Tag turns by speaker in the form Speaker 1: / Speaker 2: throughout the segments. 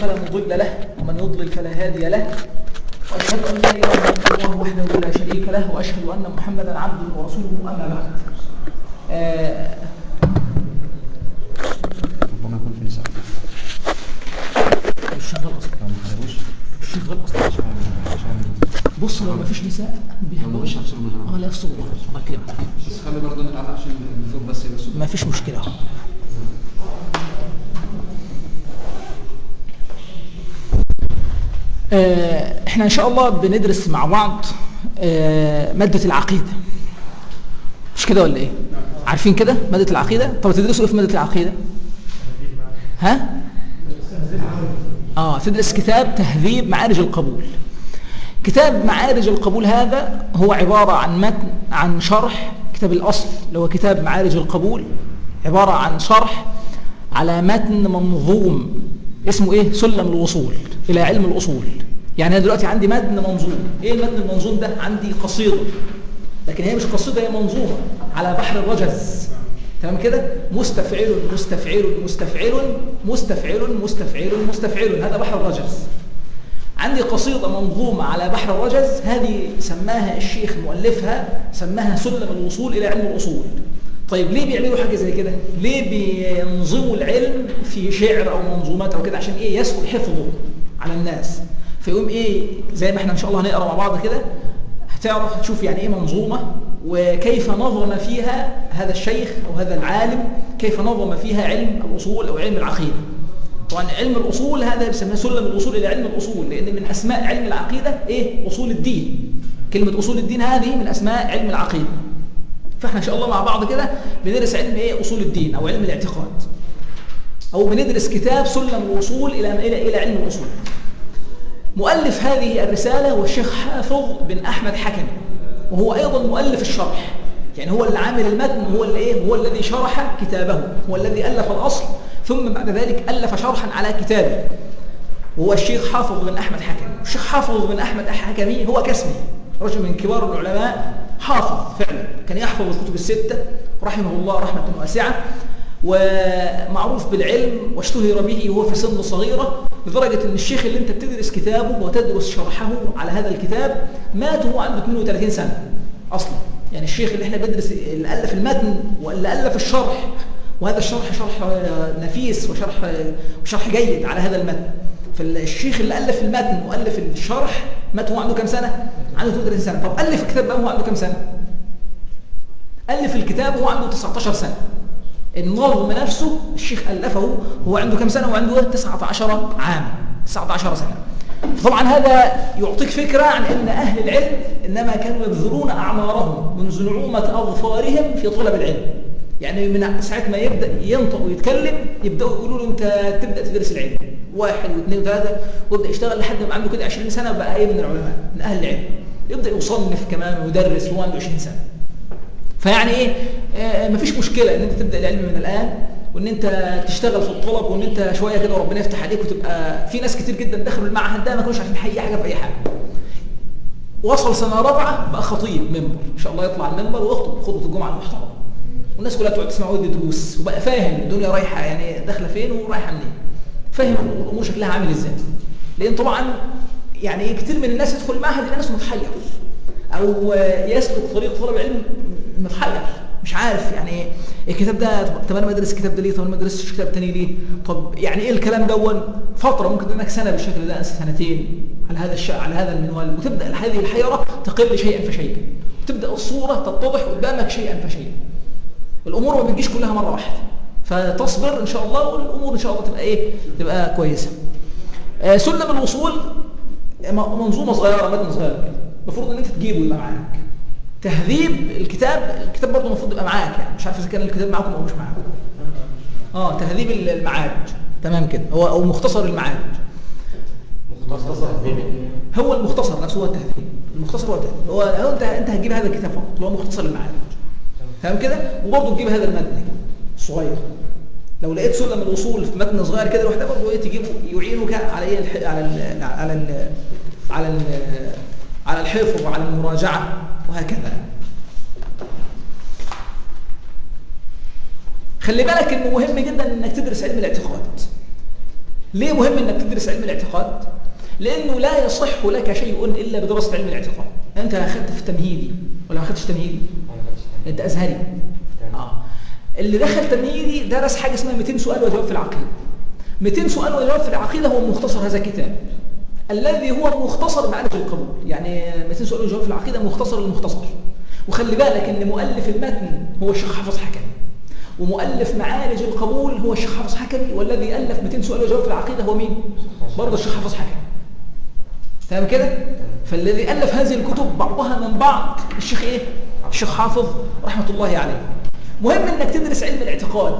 Speaker 1: فلا مضل له ومن يضلل فلا هادي له، وأشهد أن لا إله إلا الله وحده لا شريك له، وأشهد أن محمدا عبده ورسوله. أما بعد،
Speaker 2: ربما يكون في نساء
Speaker 1: مش شغال أصلا، مش شغال أصلا. بص، لو ما فيش نساء بيحبوش لا يفصلوا الله يكرمك،
Speaker 2: بس خلي برضه نقعد عشان الصوت بس يبقى صوت.
Speaker 1: ما فيش مشكلة. احنا ان شاء الله بندرس مع بعض مادة العقيدة، مش كده ولا ايه؟ عارفين كده مادة العقيدة؟ طب تدرسوا ايه في مادة العقيدة؟ تدرس كتاب تهذيب معارج القبول. كتاب معارج القبول هذا هو عبارة عن متن، عن شرح كتاب الأصل اللي هو كتاب معارج القبول، عبارة عن شرح على متن منظوم اسمه ايه؟ سلم الوصول إلى علم الأصول. يعني أنا دلوقتي عندي متن منظوم. ايه المتن المنظوم ده؟ عندي قصيدة، لكن هي مش قصيدة، هي منظومة على بحر الرجز. تمام كده؟ مستفعل مستفعل مستفعل مستفعل مستفعل مستفعل، هذا بحر الرجز. عندي قصيدة منظومة على بحر الرجز، هذه سماها الشيخ مؤلفها سماها سلم الوصول إلى علم الأصول. طيب ليه بيعملوا حاجة زي كده؟ ليه بينظموا العلم في شعر أو منظومات أو كده؟ عشان إيه؟ يسهل حفظه على الناس. فيقوم إيه؟ زي ما إحنا إن شاء الله هنقرأ مع بعض كده، هتعرف تشوف يعني إيه منظومة، وكيف نظم فيها هذا الشيخ أو هذا العالم، كيف نظم فيها علم الأصول أو علم العقيدة. طبعا علم الأصول هذا بيسمى سلم الوصول إلى علم الأصول، لأن من أسماء علم العقيدة إيه؟ أصول الدين. كلمة أصول الدين هذه من أسماء علم العقيدة. فإحنا إن شاء الله مع بعض كده بندرس علم إيه؟ أصول الدين أو علم الاعتقاد، أو بندرس كتاب سلم الوصول إلى علم الأصول. مؤلف هذه الرسالة هو الشيخ حافظ بن أحمد حكمي، وهو أيضا مؤلف الشرح. يعني هو اللي عامل المتن، هو اللي إيه؟ هو الذي شرح كتابه، هو الذي ألف الأصل ثم بعد ذلك ألف شرحا على كتابه، وهو الشيخ حافظ بن أحمد حكمي. الشيخ حافظ بن أحمد حكمي هو كاسمه، رجل من كبار العلماء، حافظ فعلا، كان يحفظ الكتب الستة رحمه الله رحمة واسعة، ومعروف بالعلم واشتهر به وهو في سن صغيرة، لدرجة أن الشيخ اللي أنت بتدرس كتابه وتدرس شرحه على هذا الكتاب مات وهو عنده 32 سنة أصلا. يعني الشيخ اللي احنا بدرس اللي ألف المتن واللي ألف الشرح، وهذا الشرح شرح نفيس وشرح جيد على هذا المتن. فالشيخ اللي ألف المتن وألف الشرح مات وهو عنده كم سنة؟ عنده 32 سنة. طب ألف الكتاب بقى وهو عنده كم سنة؟ ألف الكتاب وهو عنده 19 سنة. النظم نفسه الشيخ ألفه هو عنده كم سنة؟ وعنده 19 عام، 19 سنة. طبعا هذا يعطيك فكرة عن أن أهل العلم إنما كانوا يبذلون أعمارهم منذ نعومة أظفارهم في طلب العلم. يعني من ساعة ما يبدأ ينطق ويتكلم يبدأوا يقولوا له أنت تبدأ تدرس العلم، 1 و2 و3، ويبدأ يشتغل لحد ما عنده كده 20 سنة بقى إيه؟ من العلماء، من أهل العلم. يبدأ يصنف كمان ويدرس وهو عنده 20 سنة. فيعني إيه؟ مفيش مشكلة إن أنت تبدأ العلم من الآن، وإن أنت تشتغل في الطلب، وإن أنت شوية كده وربنا يفتح عليك وتبقى. في ناس كتير جدا دخلوا المعهد ده ما كانوش عارفين أي حاجة في أي حاجة، وصل سنة رابعة بقى خطيب منبر، إن شاء الله يطلع المنبر ويخطب خطبة الجمعة المحترمة، والناس كلها تقعد تسمع ويدي دروس، وبقى فاهم الدنيا رايحة يعني داخلة فين ورايحة منين، فاهم الأمور شكلها عامل إزاي. لأن طبعا يعني كتير من الناس يدخل المعهد يلاقي نفسه متحير، أو يسلك طريق طلب العلم متحير، مش عارف يعني الكتاب ده، طب انا بدرس الكتاب ده ليه؟ طب انا ما ادرسش كتاب تاني ليه؟ طب يعني ايه الكلام دون؟ فتره ممكن تدنك سنه بالشكل ده، سنتين على هذا على هذا المنوال، وتبدا هذه الحيره تقل شيئا فشيئا، وتبدا الصوره تتضح قدامك شيئا فشيئا. الامور ما بتجيش كلها مره واحده، فتصبر ان شاء الله والامور ان شاء الله تبقى ايه؟ تبقى كويسه. سلم الوصول منظومه صغيره، متن صغير كده، المفروض ان انت تجيبه يبقى معاك. تهذيب الكتاب برضه المفروض يبقى معاك، يعني مش عارف اذا كان الكتاب معاكم او مش معاكم. تهذيب المعارج، تمام كده، هو او مختصر المعارج. هو المختصر نفسه هو التهذيب، المختصر هو التهذيب. هو انت هتجيب هذا الكتاب فقط اللي هو مختصر المعارج، تمام كده، وبرضه تجيب هذا المتن الصغير. لو لقيت سلم الوصول في متن صغير كده لوحده برضه ايه تجيبه، يعينك على ايه؟ على الحفظ وعلى المراجعه وهكذا. خلي بالك انه مهم جدا انك تدرس علم الاعتقاد. ليه مهم انك تدرس علم الاعتقاد؟ لانه لا يصح لك شيء الا بدراسه علم الاعتقاد. انت اخذت في التمهيدي ولا ما اخذتش تمهيدي؟ انت ازهري. اللي دخل تمهيدي درس حاجه اسمها 200 سؤال وجواب في العقيده. 200 سؤال وجواب في العقيده هو مختصر هذا الكتاب الذي هو مختصر معرفه القبول. يعني 200 سؤال وجواب في العقيده مختصر المختصر. وخلي بالك ان مؤلف المتن هو الشيخ حافظ حكمي، ومؤلف معارج القبول هو الشيخ حافظ حكمي، والذي الف 200 سؤال وجواب في العقيده هو مين؟ برضه الشيخ حافظ حكمي. تمام كده؟ فالذي الف هذه الكتب بعضها من بعض الشيخ ايه؟ الشيخ حافظ رحمه الله عليه. مهم انك تدرس علم الاعتقاد،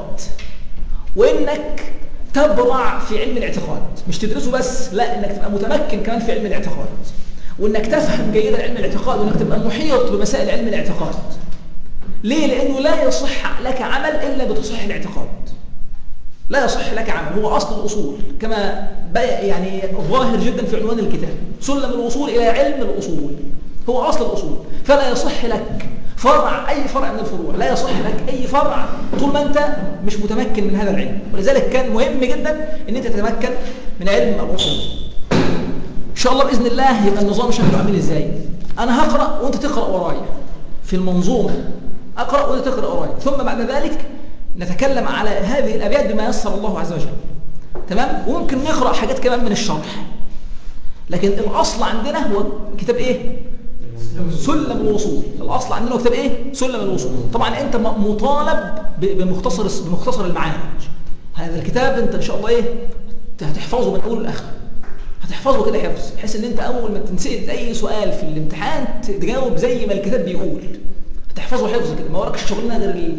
Speaker 1: وانك تبرع في علم الاعتقاد، مش تدرسه بس، لا، انك تبقى متمكن كمان في علم الاعتقاد، وانك تفهم جيدا علم الاعتقاد، وانك تبقى محيط بمسائل علم الاعتقاد. ليه؟ لانه لا يصح لك عمل الا بتصحيح الاعتقاد. لا يصح لك عمل، هو اصل الاصول كما يعني ظاهر جدا في عنوان الكتاب، سلم الوصول الى علم الاصول، هو اصل الاصول. فلا يصح لك فرع، اي فرع من الفروع، لا يصح لك اي فرع طول ما انت مش متمكن من هذا العلم. ولذلك كان مهم جدا ان انت تتمكن من علم الاصول. ان شاء الله باذن الله يبقى النظام شكله عامل ازاي؟ انا هقرا وانت تقرا ورايا في المنظومه، اقرا وانت تقرا ورايا، ثم بعد ذلك نتكلم على هذه الابيات بما يسر الله عز وجل. تمام؟ وممكن نقرا حاجات كمان من الشرح، لكن الاصل عندنا هو كتاب ايه؟ سلم الوصول. الاصل عندنا هو كتاب ايه؟ سلم الوصول. طبعا انت مطالب بمختصر المعارج. هذا الكتاب انت ان شاء الله ايه؟ هتحفظه من اول لاخر، هتحفظه كده حفظ، بحيث ان انت اول ما تنسال اي سؤال في الامتحان تجاوب زي ما الكتاب بيقول، هتحفظه حفظ كده، ما وراكش شغلنا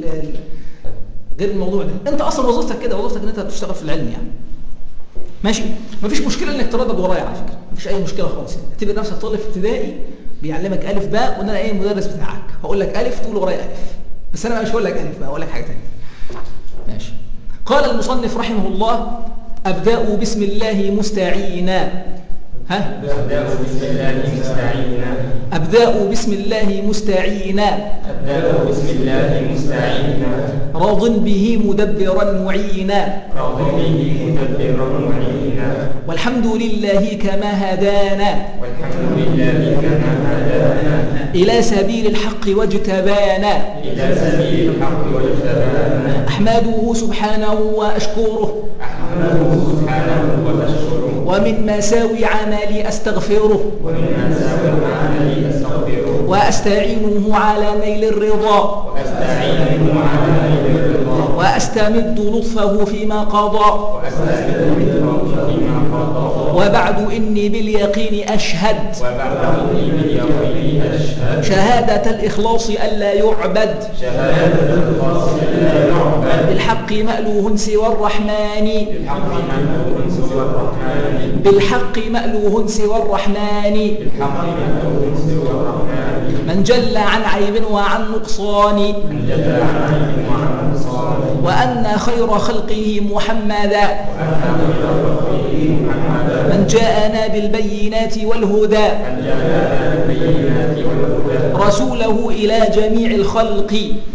Speaker 1: غير الموضوع ده. انت اصلا وظيفتك كده، وظيفتك ان انت بتشتغل في العلم يعني. ماشي؟ مفيش مشكله انك تردد ورايا على فكره، مفيش اي مشكله خالص. اعتبر نفسك طالب ابتدائي بيعلمك الف باء، وان انا ايه المدرس بتاعك، هقول لك الف تقول ورايا الف، بس انا مش هقول لك الف بقى، هقول لك حاجه ثانيه. ماشي. قال المصنف رحمه الله: ابدا بسم الله مستعينا. ها؟
Speaker 3: أبدأ بسم الله مستعينا.
Speaker 1: أبدأ بسم الله مستعينا.
Speaker 3: أبدأ بسم الله مستعينا.
Speaker 1: راض به مدبرا معينا.
Speaker 3: راض به مدبرا معينا.
Speaker 1: والحمد لله كما هدانا.
Speaker 3: والحمد لله كما هدانا.
Speaker 1: إلى سبيل الحق واجتبانا.
Speaker 3: إلى سبيل الحق واجتبانا.
Speaker 1: أحمده سبحانه وأشكره.
Speaker 3: أحمده سبحانه وأشكره.
Speaker 1: ومن مساوي عملي أستغفره.
Speaker 3: ومن مساوي عملي أستغفره.
Speaker 1: وأستعينه على نيل الرضا.
Speaker 3: وأستعينه على نيل الرضا.
Speaker 1: وأستمد لطفه فيما قضى.
Speaker 3: وأستمد لطفه فيما قضى.
Speaker 1: وبعد إني باليقين أشهد.
Speaker 3: وبعد إني باليقين أشهد.
Speaker 1: شهادة الإخلاص ألا يعبد.
Speaker 3: شهادة الخاص لا يعبد.
Speaker 1: بالحق مألوه سوى الرحمن.
Speaker 3: بالحق مألوه سوى الرحمن.
Speaker 1: بالحق مألوه سوى الرحمن.
Speaker 3: بالحق مألوه سوى الرحمن.
Speaker 1: من جل عن عيب وعن نقصان.
Speaker 3: من جل عن عيب وعن نقصان.
Speaker 1: وأن خير خلقه محمدا.
Speaker 3: وأن خير خلقه محمدا.
Speaker 1: من جاءنا بالبينات والهدى.
Speaker 3: من جاءنا بالبينات والهدى.
Speaker 1: رسوله إلى جميع الخلق.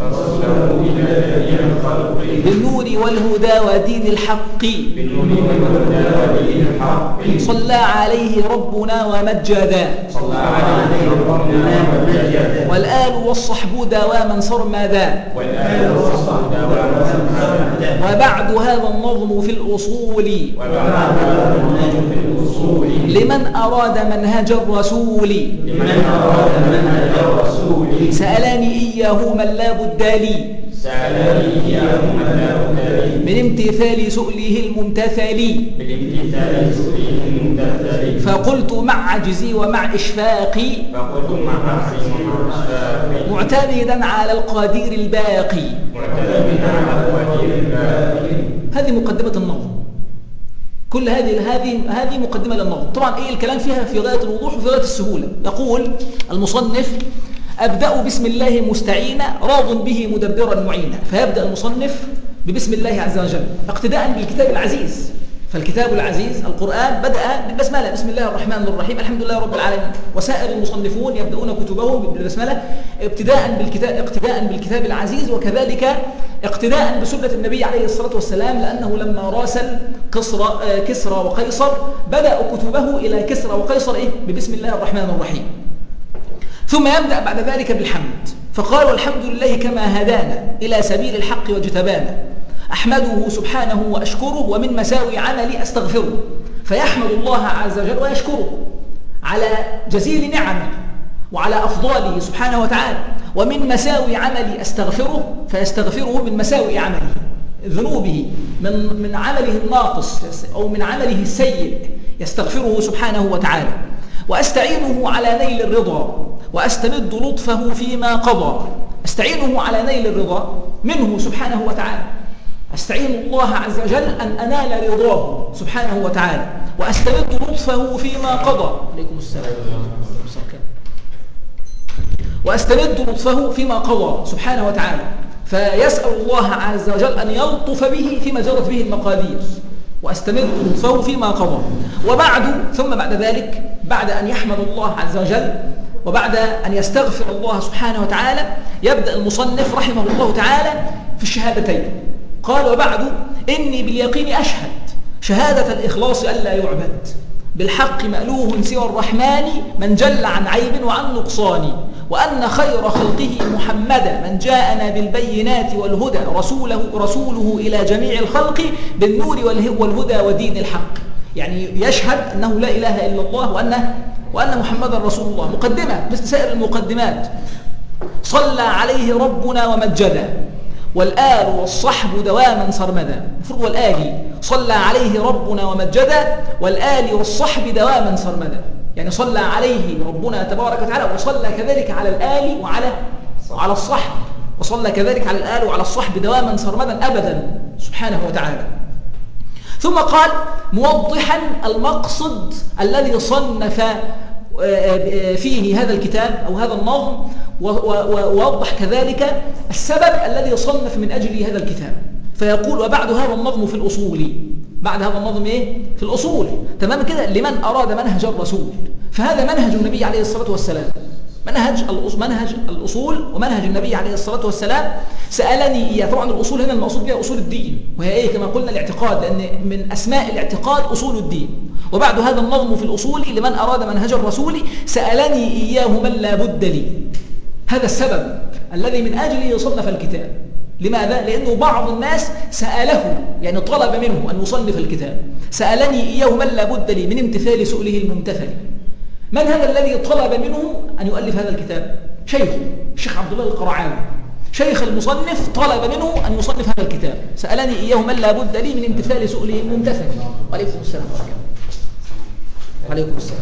Speaker 3: رسوله إلى جميع الخلق.
Speaker 1: بالنور والهدى ودين الحق.
Speaker 3: بالنور والهدى ودين الحق.
Speaker 1: صلى عليه ربنا ومجدا.
Speaker 3: صلى عليه ربنا ومجدا.
Speaker 1: والآل والصحب دواما سرمدا.
Speaker 3: والآل والصحب دواما سرمدا.
Speaker 1: وبعد هذا النظم في الأصول.
Speaker 3: وبعد هذا النظم في الأصول.
Speaker 1: لمن أراد منهج الرسول.
Speaker 3: لمن أراد منهج الرسول.
Speaker 1: سألني إياه من لا بد لي.
Speaker 3: سألني إياه من لا بد لي.
Speaker 1: من امتثال سؤله الممتثل.
Speaker 3: بالامتثال سؤله الممتثل.
Speaker 1: فقلت مع عجزي ومع إشفاقي.
Speaker 3: فقلت مع عجزي ومع إشفاقي.
Speaker 1: معتمدا على القدير الباقي.
Speaker 3: معتمدا على القدير الباقي.
Speaker 1: هذه مقدمة النظم. كل هذه مقدمة للنظم. طبعا ايه الكلام فيها في غاية الوضوح وفي غاية السهولة. يقول المصنف: أبدأ بسم الله مستعينا راض به مدبرا معينا. فيبدأ المصنف ببسم الله عز وجل اقتداء بالكتاب العزيز. فالكتاب العزيز القرآن بدأ بالبسملة، بسم الله الرحمن الرحيم الحمد لله رب العالمين. وسائر المصنفون يبدأون كتبهم بالبسملة اقتداء بالكتاب العزيز، وكذلك اقتداء بسنة النبي عليه الصلاة والسلام، لأنه لما راسل كسرى وقيصر بدأوا كتبه إلى كسرى وقيصر ببسم الله الرحمن الرحيم، ثم يبدأ بعد ذلك بالحمد، فقال والحمد لله كما هدانا إلى سبيل الحق واجتبانا، أحمده سبحانه وأشكره ومن مساوي عملي أستغفره، فيحمد الله عز وجل ويشكره على جزيل نعمه وعلى أفضاله سبحانه وتعالى، ومن مساوي عملي أستغفره فيستغفره من مساوي عمله، ذنوبه من عمله الناقص أو من عمله السيء يستغفره سبحانه وتعالى، وأستعينه على نيل الرضا وأستمد لطفه فيما قضى، أستعينه على نيل الرضا منه سبحانه وتعالى، أستعين الله عز وجل أن أنال رضاه سبحانه وتعالى، وأستمد لطفه فيما قضى، عليكم السلام، وأستمد لطفه فيما قضى سبحانه وتعالى، فيسأل الله عز وجل أن يلطف به فيما جرت به المقادير، وأستمد لطفه فيما قضى. وبعد ثم بعد ذلك، بعد أن يحمد الله عز وجل وبعد أن يستغفر الله سبحانه وتعالى، يبدأ المصنف رحمه الله تعالى في الشهادتين، قال وبعد إني باليقين أشهد شهادة الإخلاص ألا يعبد بالحق مألوه سوى الرحمن من جل عن عيب وعن نقصان، وأن خير خلقه محمدا من جاءنا بالبينات والهدى رسوله إلى جميع الخلق بالنور والهدى ودين الحق. يعني يشهد أنه لا إله إلا الله وأن محمدا رسول الله. مقدمة مثل سائر المقدمات، صلى عليه ربنا ومجدا والآل والصحب دواما سرمدا. المفروض والآل، صلى عليه ربنا ومجدا والآل والصحب دواما سرمدا، يعني صلى عليه ربنا تبارك وتعالى، وصلى كذلك على الآل وعلى الصحب، وصلى كذلك على الآل وعلى الصحب دواما سرمدا أبدا سبحانه وتعالى. ثم قال موضحا المقصد الذي صنف فيه هذا الكتاب أو هذا النظم، ووضح كذلك السبب الذي صنف من أجل هذا الكتاب، فيقول وبعد هذا النظم في الأصول، بعد هذا النظم في الأصول تمام كده، لمن أراد منهج الرسول، فهذا منهج النبي عليه الصلاة والسلام، منهج الأصول ومنهج النبي عليه الصلاة والسلام. سألني إياه، طبعا الأصول هنا المقصود بها أصول الدين، وهي كما قلنا الاعتقاد، لأن من أسماء الاعتقاد أصول الدين. وبعد هذا النظم في الأصول لمن أراد منهج الرسول سألني إياه من لا بد لي. هذا السبب الذي من أجله صنف الكتاب. لماذا؟ لأنه بعض الناس سأله، يعني طلب منه أن يصنف الكتاب، سألني إياه من لا بد لي من امتثال سؤله الممتثل. من هذا الذي طلب منه أن يؤلف هذا الكتاب؟ شيخه الشيخ عبد الله القرعاوي، شيخ المصنف طلب منه أن يصنف هذا الكتاب، سألني إياه من لا بد لي من امتثال سؤله الممتثل. وعليكم السلام ورحمة الله. وعليكم السلام.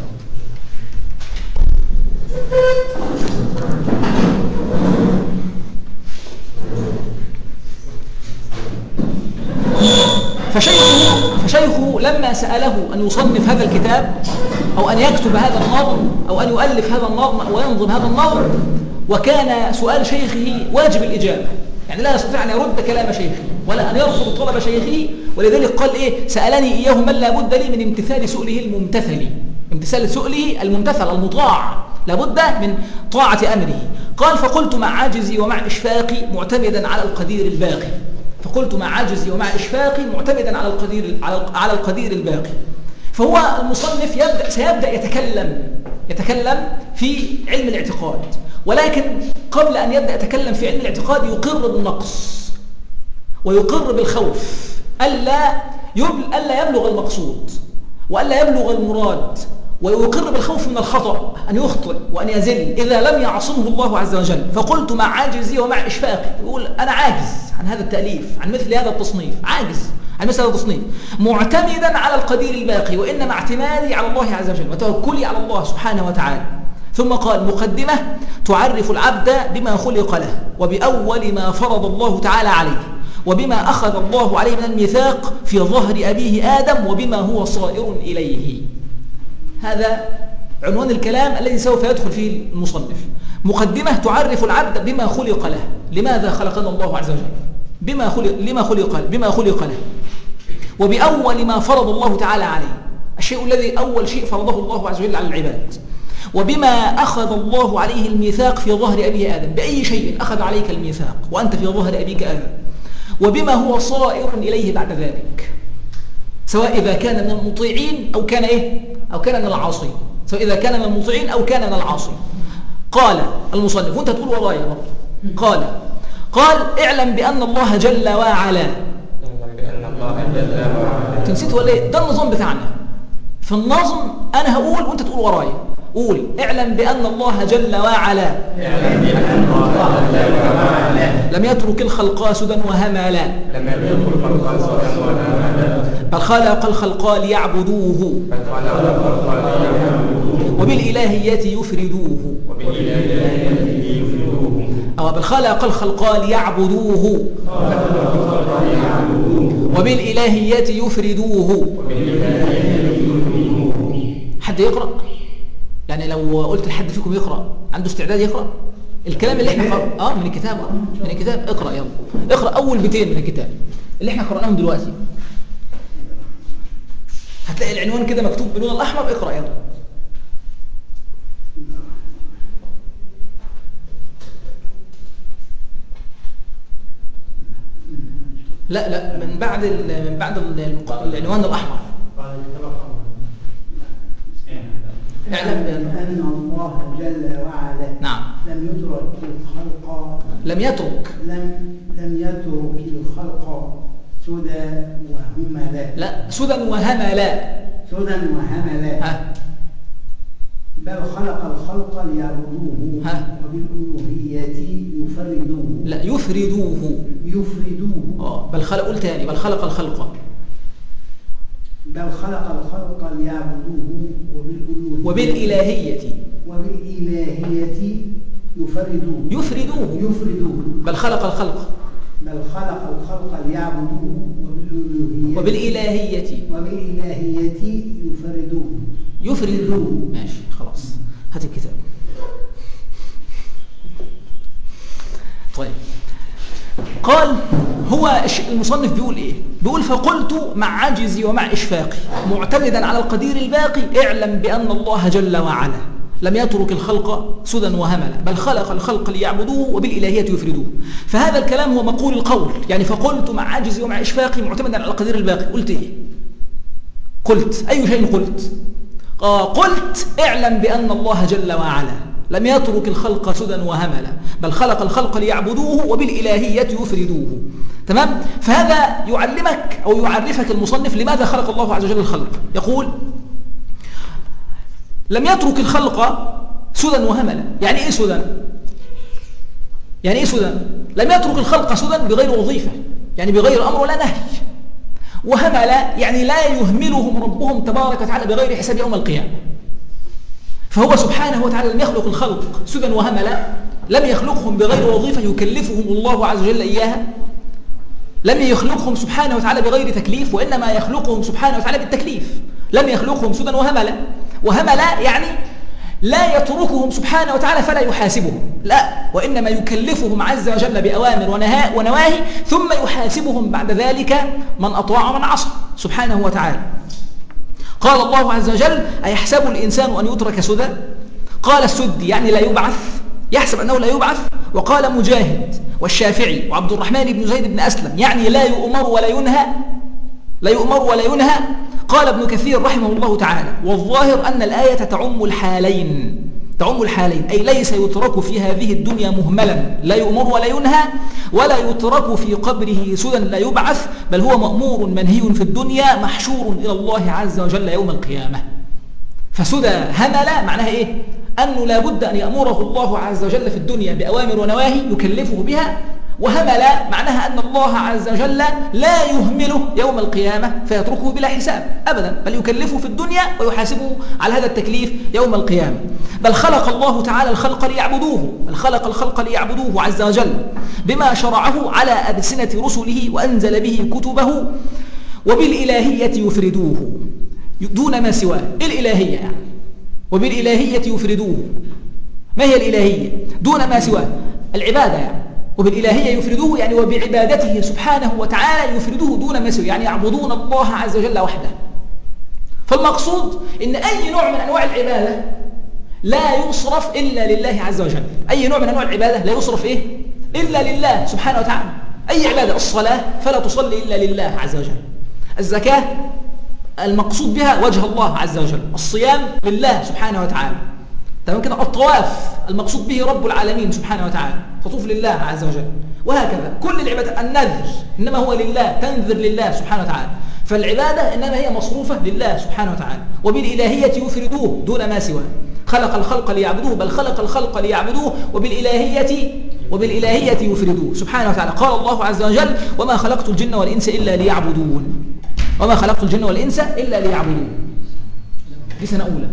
Speaker 1: فشيخه لما سأله أن يصنف هذا الكتاب أو أن يكتب هذا النظم أو أن يؤلف هذا النظم أو ينظم هذا النظم، وكان سؤال شيخه واجب الإجابة، يعني لا يستطيع أن يرد كلام شيخه ولا أن يرفض طلب شيخه، ولذلك قال سألني إياه من لا بد لي من امتثال سؤله الممتثل، امتثال سؤله الممتثل المطاع، لابد من طاعة أمره. قال فقلت مع عجزي ومع إشفاقي معتمدا على القدير الباقي، فقلت مع عجزي ومع إشفاقي معتمدا على القدير الباقي. فهو المصنف سيبدأ يتكلم في علم الاعتقاد، ولكن قبل أن يبدأ يتكلم في علم الاعتقاد يقر بالنقص ويقر بالخوف ألا يبلغ المقصود وألا يبلغ المراد، ويقر بالخوف من الخطأ، أن يخطئ وأن يزل إذا لم يعصمه الله عز وجل. فقلت مع عجزي ومع إشفاقي، يقول أنا عاجز عن هذا التأليف، عن مثل هذا التصنيف، عاجز عن مثل هذا التصنيف، معتمدا على القدير الباقي، وإنما اعتمادي على الله عز وجل وتوكلي على الله سبحانه وتعالى. ثم قال مقدمة تعرف العبد بما خلق له، وبأول ما فرض الله تعالى عليه، وبما أخذ الله عليه من الميثاق في ظهر أبيه آدم، وبما هو صائر إليه. هذا عنوان الكلام الذي سوف يدخل فيه المصنف. مقدمة تعرف العبد بما خلق له، لماذا خلقنا الله عز وجل، بما خلق له، وبأول ما فرض الله تعالى عليه، الشيء الذي أول شيء فرضه الله عز وجل على العباد، وبما أخذ الله عليه الميثاق في ظهر أبيه آدم، بأي شيء أخذ عليك الميثاق وأنت في ظهر أبيك آدم، وبما هو صائر إليه بعد ذلك. سواء إذا كان من المطيعين أو كان إيه؟ أو كان من العاصين، سواء إذا كان من المطيعين أو كان من العاصين. قال المصنف، وأنت تقول ورايا برضه، قال اعلم بأن الله جل وعلا. تنسيت ولا إيه؟ ده النظام بتاعنا. في النظم أنا هقول وأنت تقول ورايا. قول اعلم بأن الله جل وعلا لم يترك الخلق سدى وهملا، بل خلق الخلق ليعبدوه وبالإلهية يفردوه. بل خلق الخلق ليعبدوه وبالإلهية يفردوه. حد يقرأ؟ يعني لو قلت لحد فيكم يقرأ، عنده استعداد يقرأ الكلام اللي احنا من الكتاب، من الكتاب. اقرأ يلا، اقرأ أول بيتين من الكتاب اللي احنا قرأناهم دلوقتي. هتلاقي العنوان كده مكتوب باللون الأحمر. اقرأ يلا. لا من بعد العنوان الأحمر.
Speaker 4: اعلم بأن الله جل وعلا
Speaker 1: نعم
Speaker 4: لم يترك الخلق سدى وهملا.
Speaker 1: لا، سدى وهملا.
Speaker 4: بل خلق الخلق ليعبدوه وبالألوهية يفردوه.
Speaker 1: لا، يفردوه. بل خلق، قول تاني، بل خلق الخلق.
Speaker 4: بل خلق الخلق ليعبدوه
Speaker 1: وبالإلهية يفردوه. بل خلق الخلق
Speaker 4: ليعبدوه
Speaker 1: وبالإلهية يفردوه. ماشي خلاص، هات الكتاب. طيب، قال هو المصنف بيقول ايه؟ بيقول فقلت مع عجزي ومع إشفاقي معتمدا على القدير الباقي اعلم بأن الله جل وعلا لم يترك الخلق سدى وهملا، بل خلق الخلق ليعبدوه وبالإلهية يفردوه. فهذا الكلام هو مقول القول. يعني فقلت مع عجزي ومع إشفاقي معتمدا على القدير الباقي. قلت ايه؟ قلت أي شيء قلت؟ قلت اعلم بأن الله جل وعلا لم يترك الخلق سدى وهملا، بل خلق الخلق ليعبدوه وبالإلهية يفردوه. تمام؟ فهذا يعلمك أو يعرفك المصنف لماذا خلق الله عز وجل الخلق. يقول لم يترك الخلق سدى وهملا. يعني ايه سدى؟ لم يترك الخلق سدى بغير وظيفة، يعني بغير أمر ولا نهي. وهملا يعني لا يهملهم ربهم تبارك وتعالى بغير حساب يوم القيامة. فهو سبحانه وتعالى لم يخلق الخلق سدى وهملا، لم يخلقهم بغير وظيفة يكلفهم الله عز وجل إياها، لم يخلقهم سبحانه وتعالى بغير تكليف، وإنما يخلقهم سبحانه وتعالى بالتكليف. لم يخلقهم سدى وهملا. وهملا يعني لا يتركهم سبحانه وتعالى فلا يحاسبهم، لا، وإنما يكلفهم عز وجل بأوامر ونواهي، ثم يحاسبهم بعد ذلك من أطاع ومن عصى سبحانه وتعالى. قال الله عز وجل أيحسب الإنسان أن يترك سدى؟ قال السدي يعني لا يبعث، يحسب أنه لا يبعث. وقال مجاهد والشافعي وعبد الرحمن بن زيد بن أسلم يعني لا يؤمر ولا ينهى. قال ابن كثير رحمه الله تعالى والظاهر أن الآية تعم الحالين، أي ليس يترك في هذه الدنيا مهملا لا يؤمر ولا ينهى، ولا يترك في قبره سدى لا يبعث، بل هو مأمور منهي في الدنيا محشور إلى الله عز وجل يوم القيامة. فسدى هملا معناها إيه؟ أنه لا بد أن يأمره الله عز وجل في الدنيا بأوامر ونواهي يكلفه بها. وهملا معناها أن الله عز وجل لا يهمله يوم القيامة فيتركه بلا حساب أبدا، بل يكلفه في الدنيا ويحاسبه على هذا التكليف يوم القيامة. بل خلق الله تعالى الخلق ليعبدوه عز وجل بما شرعه على ألسنة رسله وأنزل به كتبه، وبالإلهية يفردوه دون ما سواه. الإلهية يعني وبالإلهية يفردوه. ما هي الإلهية؟ دون ما سواه، العبادة يعني. وبالإلهية يفردوه يعني وبعبادته سبحانه وتعالى يفردوه دون ما سواه، يعني يعبدون الله عز وجل وحده. فالمقصود إن أي نوع من أنواع العبادة لا يصرف إلا لله عز وجل. أي نوع من أنواع العبادة لا يصرف إلا لله سبحانه وتعالى. أي عبادة، الصلاة فلا تصلي إلا لله عز وجل، الزكاة المقصود بها وجه الله عز وجل، الصيام لله سبحانه وتعالى. تمام كده. الطواف المقصود به رب العالمين سبحانه وتعالى، تطوف لله عز وجل. وهكذا كل العبادات. النذر إنما هو لله، تنذر لله سبحانه وتعالى. فالعبادة إنما هي مصروفة لله سبحانه وتعالى. وبالإلهية يفردوه دون ما سواه. خلق الخلق ليعبدوه، بل خلق الخلق ليعبدوه وبالإلهية يفردوه سبحانه وتعالى. قال الله عز وجل: وما خلقت الجن والإنس إلا ليعبدون. وما خلقت الجن والإنس إلا ليعبدون. دي سنة أولى.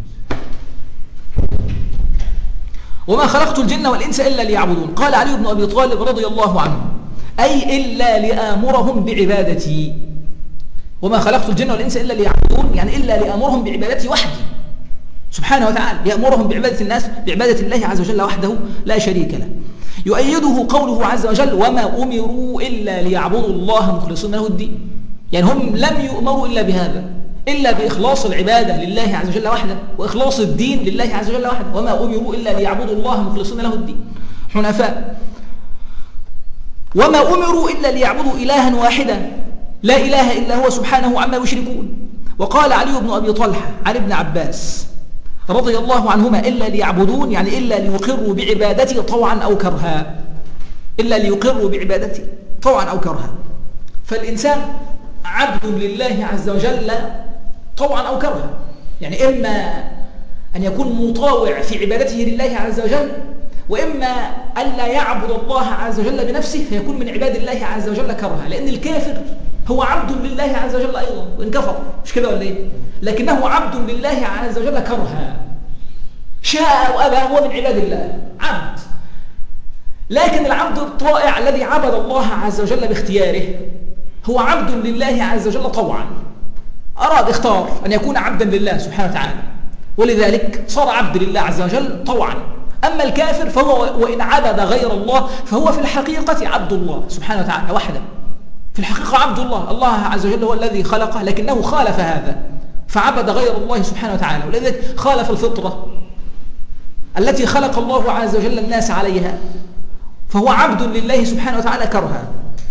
Speaker 1: وما خلقت الجن والإنس إلا ليعبدون. قال علي بن أبي طالب رضي الله عنه: أي إلا لآمرهم بعبادتي. وما خلقت الجن والإنس إلا ليعبدون، يعني إلا لآمرهم بعبادتي وحدي سبحانه وتعالى، يأمرهم بعبادة الناس، بعبادة الله عز وجل وحده لا شريك له. يؤيده قوله عز وجل: وما أمروا إلا ليعبدوا الله مخلصين له الدين. يعني هم لم يؤمروا إلا بهذا، إلا بإخلاص العبادة لله عز وجل وحده، وإخلاص الدين لله عز وجل وحده. وما أمروا إلا ليعبدوا الله مخلصين له الدين حنفاء. وما أمروا إلا ليعبدوا إلها واحدا لا إله إلا هو سبحانه عما يشركون. وقال علي بن أبي طلحة عن ابن عباس رضي الله عنهما: إلا ليعبدون، يعني إلا ليقروا بعبادتي طوعا أو كرها. إلا ليقروا بعبادتي طوعا أو كرها. فالإنسان عبد لله عز وجل طوعا أو كرها، يعني إما أن يكون مطاوع في عبادته لله عز وجل، وإما ألا يعبد الله عز وجل بنفسه فيكون من عباد الله عز وجل كرها. لأن الكافر هو عبد لله عز وجل أيضا وإن كفر، مش كده ولا إيه؟ لكنه عبد لله عز وجل كرها، شاء أو أبى هو من عباد الله، عبد. لكن العبد الطائع الذي عبد الله عز وجل باختياره هو عبد لله عز وجل طوعا، أراد اختار أن يكون عبدا لله سبحانه وتعالى، ولذلك صار عبد لله عز وجل طوعا. أما الكافر فهو وإن عبد غير الله فهو في الحقيقة عبد الله سبحانه وتعالى وحده، في الحقيقة عبد الله. الله عز وجل هو الذي خلقه، لكنه خالف هذا فعبد غير الله سبحانه وتعالى، ولذلك خالف الفطرة التي خلق الله عز وجل الناس عليها، فهو عبد لله سبحانه وتعالى كرها.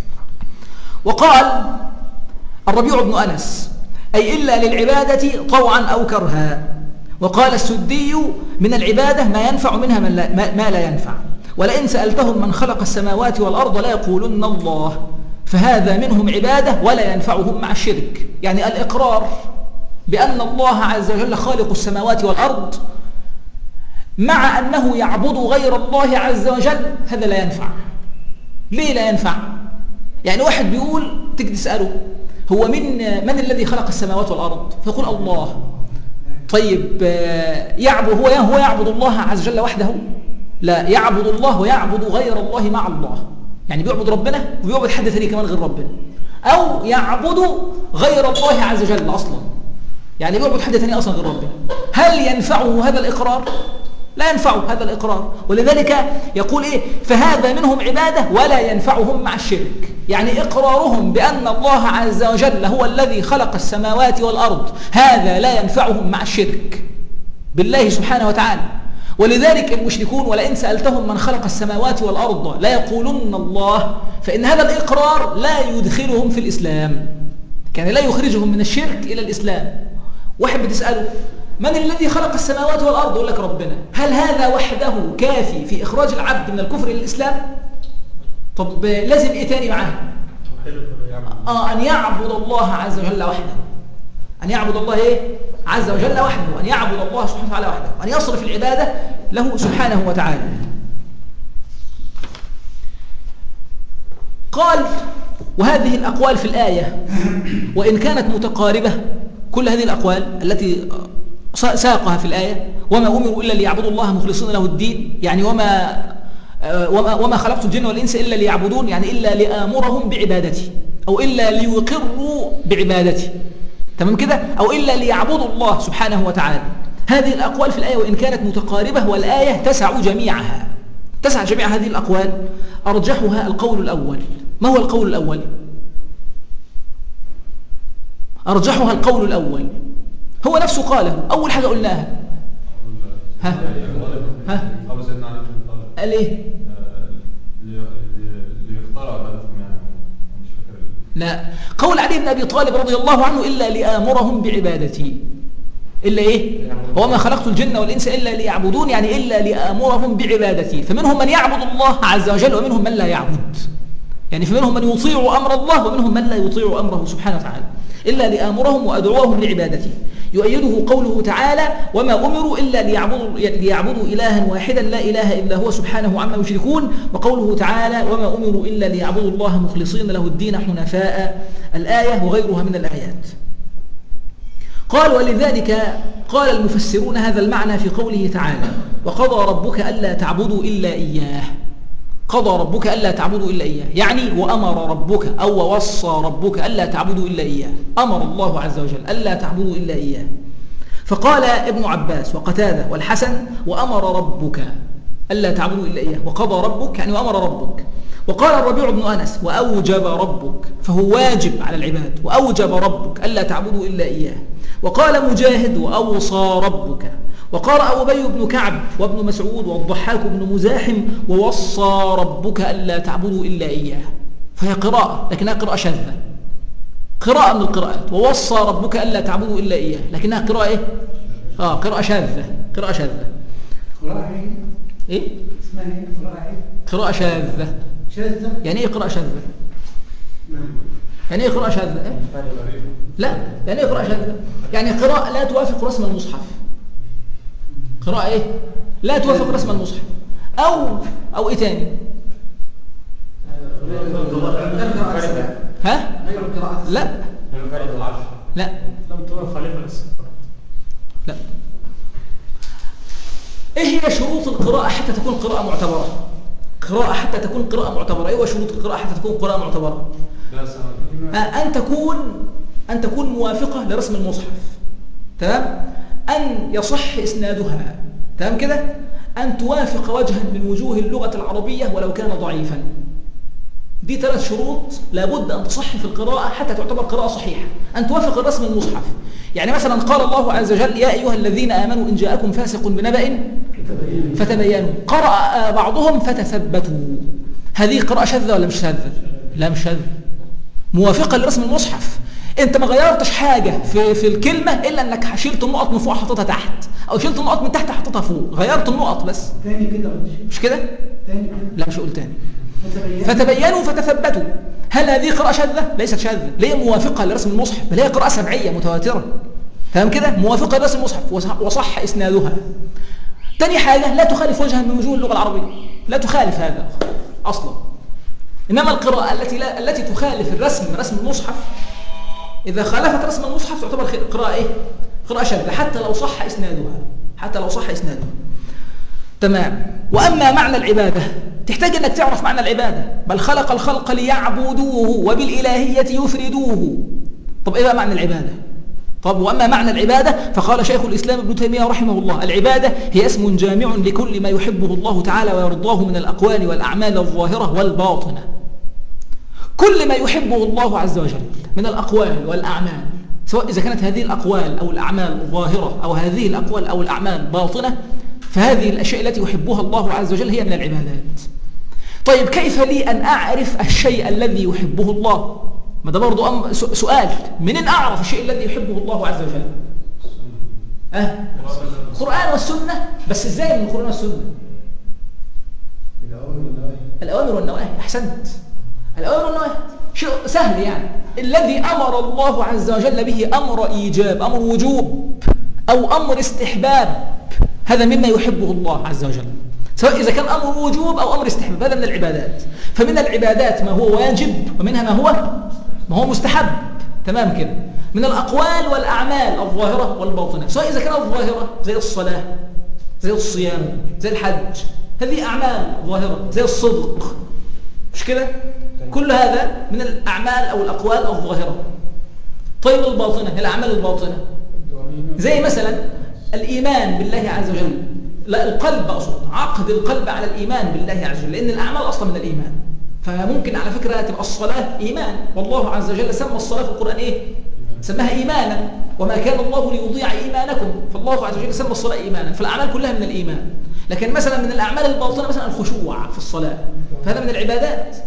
Speaker 1: وقال الربيع بن أنس: أي إلا للعبادة طوعا أو كرها. وقال السدي: من العبادة ما ينفع منها ما لا ينفع. ولئن سألتهم من خلق السماوات والأرض لا يقولن الله، فهذا منهم عبادة ولا ينفعهم مع الشرك. يعني الإقرار بأن الله عز وجل خالق السماوات والأرض مع أنه يعبد غير الله عز وجل، هذا لا ينفع. ليه لا ينفع؟ يعني واحد بيقول، تيجي تسأله هو من الذي خلق السماوات والأرض؟ فيقول الله. طيب هو يعبد الله عز وجل وحده؟ لا، يعبد الله ويعبد غير الله مع الله، يعني بيعبد ربنا وبيعبد حد ثاني كمان غير ربنا، أو يعبد غير الله عز وجل أصلا، يعني بيعبد حد ثاني أصلا غير ربنا. هل ينفعه هذا الإقرار؟ لا ينفعه هذا الإقرار. ولذلك يقول إيه؟ فهذا منهم عبادة ولا ينفعهم مع الشرك. يعني إقرارهم بأن الله عز وجل هو الذي خلق السماوات والأرض، هذا لا ينفعهم مع الشرك بالله سبحانه وتعالى. ولذلك المشركون: ولئن سألتهم من خلق السماوات والأرض لا يقولن الله، فإن هذا الإقرار لا يدخلهم في الإسلام، يعني لا يخرجهم من الشرك إلى الإسلام. واحد بتسأله: من الذي خلق السماوات والأرض؟ يقول لك ربنا. هل هذا وحده كافي في إخراج العبد من الكفر إلى الإسلام؟ طب لازم إيه تاني معاه؟ أن يعبد الله عز وجل وحده، أن يعبد الله إيه؟ عز وجل وحده، وأن يعبد الله سبحانه وتعالى وحده، وأن يصرف العبادة له سبحانه وتعالى. قال: وهذه الأقوال في الآية وإن كانت متقاربة، كل هذه الأقوال التي ساقها في الآية: وما أمروا إلا ليعبدوا الله مخلصين له الدين، يعني وما خلقت الجن والإنس إلا ليعبدون، يعني إلا لآمرهم بعبادتي، أو إلا ليقروا بعبادتي، تمام كده؟ أو إلا ليعبدوا الله سبحانه وتعالى. هذه الأقوال في الآية وإن كانت متقاربة، والآية تسع جميعها، تسع جميع هذه الأقوال. أرجحها القول الأول. ما هو القول الأول؟ أرجحها القول الأول، هو نفسه قاله أول حاجة قلناها. ها قال إيه؟
Speaker 5: ليختار عبادتكم، يعني مش فاكر
Speaker 1: لا، قول علي بن أبي طالب رضي الله عنه إلا لآمرهم بعبادتي. إلا إيه؟ وما خلقت الجن والإنس إلا ليعبدون، يعني إلا لآمرهم بعبادتي. فمنهم من يعبد الله عز وجل ومنهم من لا يعبد، يعني فمنهم من يطيع أمر الله ومنهم من لا يطيع أمره سبحانه وتعالى. إلا لآمرهم وأدعوهم لعبادتي. يؤيده قوله تعالى وما أمروا إلا ليعبدوا إلها واحدا لا إله إلا هو سبحانه عما يشركون. وقوله تعالى وما أمروا إلا ليعبدوا الله مخلصين له الدين حنفاء، الآية وغيرها من الآيات. قال ولذلك قال المفسرون هذا المعنى في قوله تعالى وقضى ربك ألا تعبدوا إلا إياه. قضى ربك ألا تعبدوا إلا إياه، يعني وأمر ربك أو وصى ربك ألا تعبدوا إلا إياه. أمر الله عز وجل ألا تعبدوا إلا إياه. فقال ابن عباس وقتادة والحسن وأمر ربك ألا تعبدوا إلا إياه، وقضى ربك يعني وأمر ربك. وقال الربيع بن أنس وأوجب ربك، فهو واجب على العباد، وأوجب ربك ألا تعبدوا إلا إياه. وقال مجاهد وأوصى ربك. وقرأ أبي بن كعب وابن مسعود والضحاك بن مزاحم ووصى ربك ألا تعبدوا إلا إياه. فهي قراءة لكنها قراءة شاذة، قراءة من القراءات. ووصى ربك ألا تعبدوا إلا إياه، لكنها قراءة إيه؟ قراءة شاذة، قراءة شاذة.
Speaker 4: قراءة
Speaker 1: إيه؟
Speaker 4: اسمها إيه؟ قراءة إيه؟
Speaker 1: قراءة شاذة.
Speaker 4: شاذة؟
Speaker 1: يعني إيه قراءة شاذة؟ يعني إيه قراءة شاذة؟ إيه؟ لا، يعني إيه قراءة شاذة؟ يعني قراءة لا توافق رسم المصحف. قراءة إيه؟ لا توافق رسم المصحف. أو إيه تاني؟ ها؟ لا لا لا. إيه هي شروط القراءة حتى تكون قراءة معتبرة؟ قراءة حتى تكون قراءة معتبرة. إيه هو شروط القراءة حتى تكون قراءة معتبرة؟ أن تكون موافقة لرسم المصحف، تمام؟ أن يصح إسنادها، تمام كده؟ أن توافق وجها من وجوه اللغة العربية ولو كان ضعيفا. دي 3 شروط لابد أن تصح في القراءة حتى تعتبر قراءة صحيحة. أن توافق الرسم المصحف، يعني مثلا قال الله عز وجل يا أيها الذين آمنوا إن جاءكم فاسق بنبأ فتبينوا. قرأ بعضهم فتثبتوا. هذه قراءة شاذة ولا مش شاذة؟ لا مش شاذة، موافقة لرسم المصحف. انت ما غيرتش حاجة في الكلمة الا انك شلت النقط من فوق حطيتها تحت، او شلت النقط من تحت حطيتها فوق، غيرت النقط بس.
Speaker 4: تاني كده
Speaker 1: مش كده؟
Speaker 4: تاني كده.
Speaker 1: لا مش هقول تاني. فتبينوا فتثبتوا. هل هذه قراءة شاذة؟ ليست شاذة، ليه موافقة لرسم المصحف، بل هي قراءة سبعية متواترة، تمام كده؟ موافقة لرسم المصحف وصح اسنادها. تاني حاجة لا تخالف وجها من وجوه اللغة العربية، لا تخالف هذا اصلا. انما القراءة التي تخالف رسم المصحف، إذا خالفت رسم المصحف تعتبر قراءة إيه؟ قراءة شاذة حتى لو صح إسنادها، تمام. وأما معنى العبادة تحتاج أنك تعرف معنى العبادة. بل خلق الخلق ليعبدوه وبالإلهية يفردوه. طب إيه بقى معنى العبادة؟ طب وأما معنى العبادة فقال شيخ الإسلام ابن تيمية رحمه الله العبادة هي اسم جامع لكل ما يحبه الله تعالى ويرضاه من الأقوال والأعمال الظاهرة والباطنة. كل ما يحبه الله عز وجل من الأقوال والأعمال، سواء إذا كانت هذه الأقوال أو الأعمال ظاهرة أو هذه الأقوال أو الأعمال باطنة، فهذه الأشياء التي يحبها الله عز وجل هي من العبادات. طيب كيف لي أن أعرف الشيء الذي يحبه الله؟ ما ده برضو سؤال، منين أعرف الشيء الذي يحبه الله عز وجل؟ القرآن والسنة. بس إزاي من القرآن والسنة؟ الأوامر والنواهي. أحسنت، الأوامر والنواهي شيء سهل يعني. الذي أمر الله عز وجل به أمر إيجاب، أمر وجوب، أو أمر استحباب، هذا مما يحبه الله عز وجل، سواء إذا كان أمر وجوب أو أمر استحباب. هذا من العبادات. فمن العبادات ما هو واجب، ومنها ما هو مستحب، تمام كده. من الأقوال والأعمال الظاهرة والباطنة، سواء إذا كانت الظاهرة زي الصلاة، زي الصيام، زي الحج، هذه أعمال ظاهرة، زي الصدق، مش كده؟ كل هذا من الأعمال أو الأقوال الظاهرة. طيب الباطنة، الأعمال الباطنة زي مثلا الإيمان بالله عز وجل، لا القلب أقصد، عقد القلب على الإيمان بالله عز وجل، لأن الأعمال أصلا من الإيمان. فممكن على فكرة تبقى الصلاة إيمان، والله عز وجل سمى الصلاة في القرآن إيه؟ سماها إيمانا، وما كان الله ليضيع إيمانكم، فالله عز وجل سمى الصلاة إيمانا. فالأعمال كلها من الإيمان. لكن مثلا من الأعمال الباطنة مثلا الخشوع في الصلاة، فهذا من العبادات.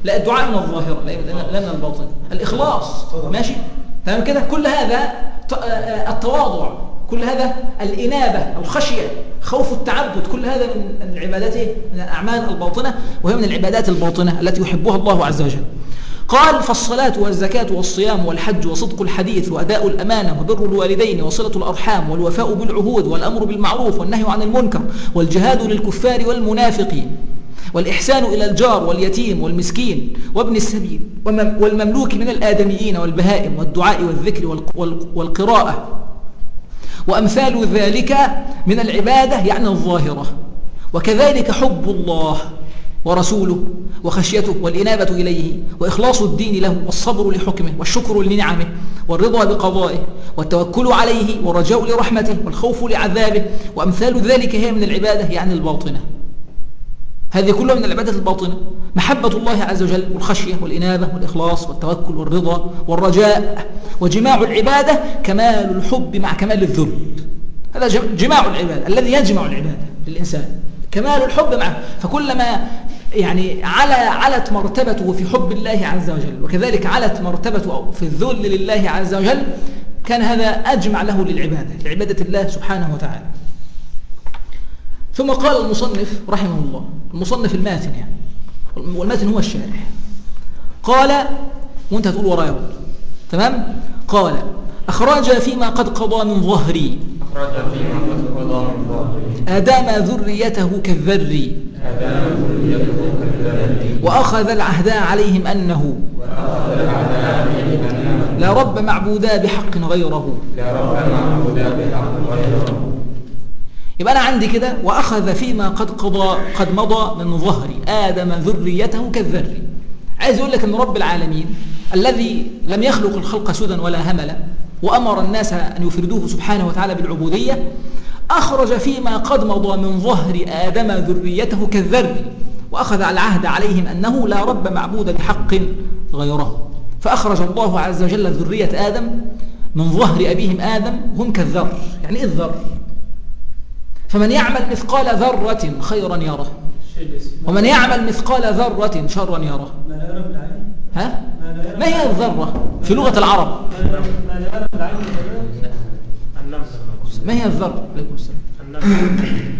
Speaker 1: لا، الدعاء من الظاهرة لا من الباطن. الإخلاص ماشي تمام كده. كل هذا التواضع، كل هذا الإنابة، الخشية، خوف التعبد، كل هذا من العبادات، من الأعمال الباطنة، وهي من العبادات الباطنة التي يحبها الله عز وجل. قال: فالصلاة والزكاة والصيام والحج وصدق الحديث وأداء الأمانة وبر الوالدين وصلة الأرحام والوفاء بالعهود والأمر بالمعروف والنهي عن المنكر والجهاد للكفار والمنافقين والإحسان إلى الجار واليتيم والمسكين وابن السبيل والمملوك من الآدميين والبهائم والدعاء والذكر والقراءة وأمثال ذلك من العبادة يعني الظاهرة. وكذلك حب الله ورسوله وخشيته والإنابة إليه وإخلاص الدين له والصبر لحكمه والشكر لنعمه والرضا بقضائه والتوكل عليه والرجاء لرحمته والخوف لعذابه وأمثال ذلك هي من العبادة يعني الباطنة. هذه كلها من العبادة الباطنة: محبة الله عز وجل والخشية والإنابة والإخلاص والتوكل والرضا والرجاء. وجماع العبادة كمال الحب مع كمال الذل. هذا جماع العبادة الذي يجمع العبادة للإنسان، كمال الحب معه. فكلما يعني علت مرتبته في حب الله عز وجل، وكذلك علت مرتبته في الذل لله عز وجل، كان هذا أجمع له لعبادة الله سبحانه وتعالى. ثم قال المصنف رحمه الله، المصنف الماتن يعني، والماتن هو الشارح، قال، وانت هتقول ورايا تمام، قال: أخرج فيما قد قضى من ظهري أدام ذريته كالذر وأخذ العهد عليهم أنه لا رب معبودا بحق غيره. يبقى أنا عندي كده: وأخذ فيما قد مضى من ظهر آدم ذريته كالذر. عايز يقول لك أن رب العالمين الذي لم يخلق الخلق سدى ولا هملا وأمر الناس أن يفردوه سبحانه وتعالى بالعبودية، أخرج فيما قد مضى من ظهر آدم ذريته كالذر وأخذ العهد عليهم أنه لا رب معبود بحق غيره. فأخرج الله عز وجل ذرية آدم من ظهر أبيهم آدم هم كالذر. يعني إيه الذر؟ فمن يعمل مثقال ذرة خيرا يره ومن يعمل مثقال ذرة شرا يره. ها؟ ما هي الذرة في لغة العرب؟ ما هي الذرة؟ عليكم السلام.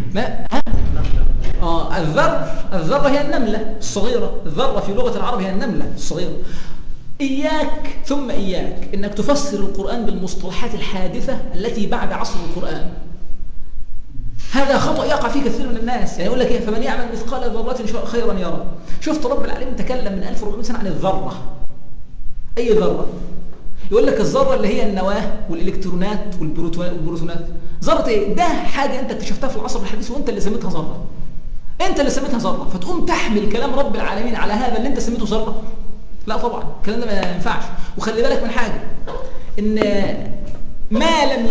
Speaker 1: الذرة هي النملة الصغيرة. الذرة في لغة العرب هي النملة الصغيرة. إياك ثم إياك إنك تفسر القرآن بالمصطلحات الحادثة التي بعد عصر القرآن. هذا خطأ يقع فيه كثير من الناس. يعني يقول لك إيه؟ فمن يعمل مثقال ذرة خيرا يرى. شفت رب العالمين تكلم من 1400 سنة عن الذرة. أي ذرة؟ يقول لك الذرة اللي هي النواة والإلكترونات والبروتونات. ذرة إيه؟ ده حاجة أنت اكتشفتها في العصر الحديث وأنت اللي سميتها ذرة. أنت اللي سميتها ذرة، فتقوم تحمل كلام رب العالمين على هذا اللي أنت سميته ذرة؟ لا طبعا، الكلام ده ما ينفعش. وخلي بالك من حاجة، إن ما لم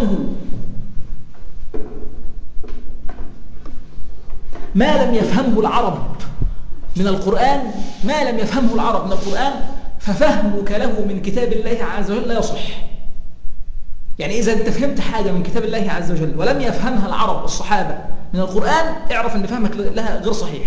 Speaker 1: يفهمه العرب من القرآن، ما لم يفهمه العرب من القرآن ففهمك له من كتاب الله عز وجل لا يصح. يعني إذا أنت فهمت حاجة من كتاب الله عز وجل ولم يفهمها العرب الصحابة من القرآن، اعرف أن فهمك لها غير صحيح.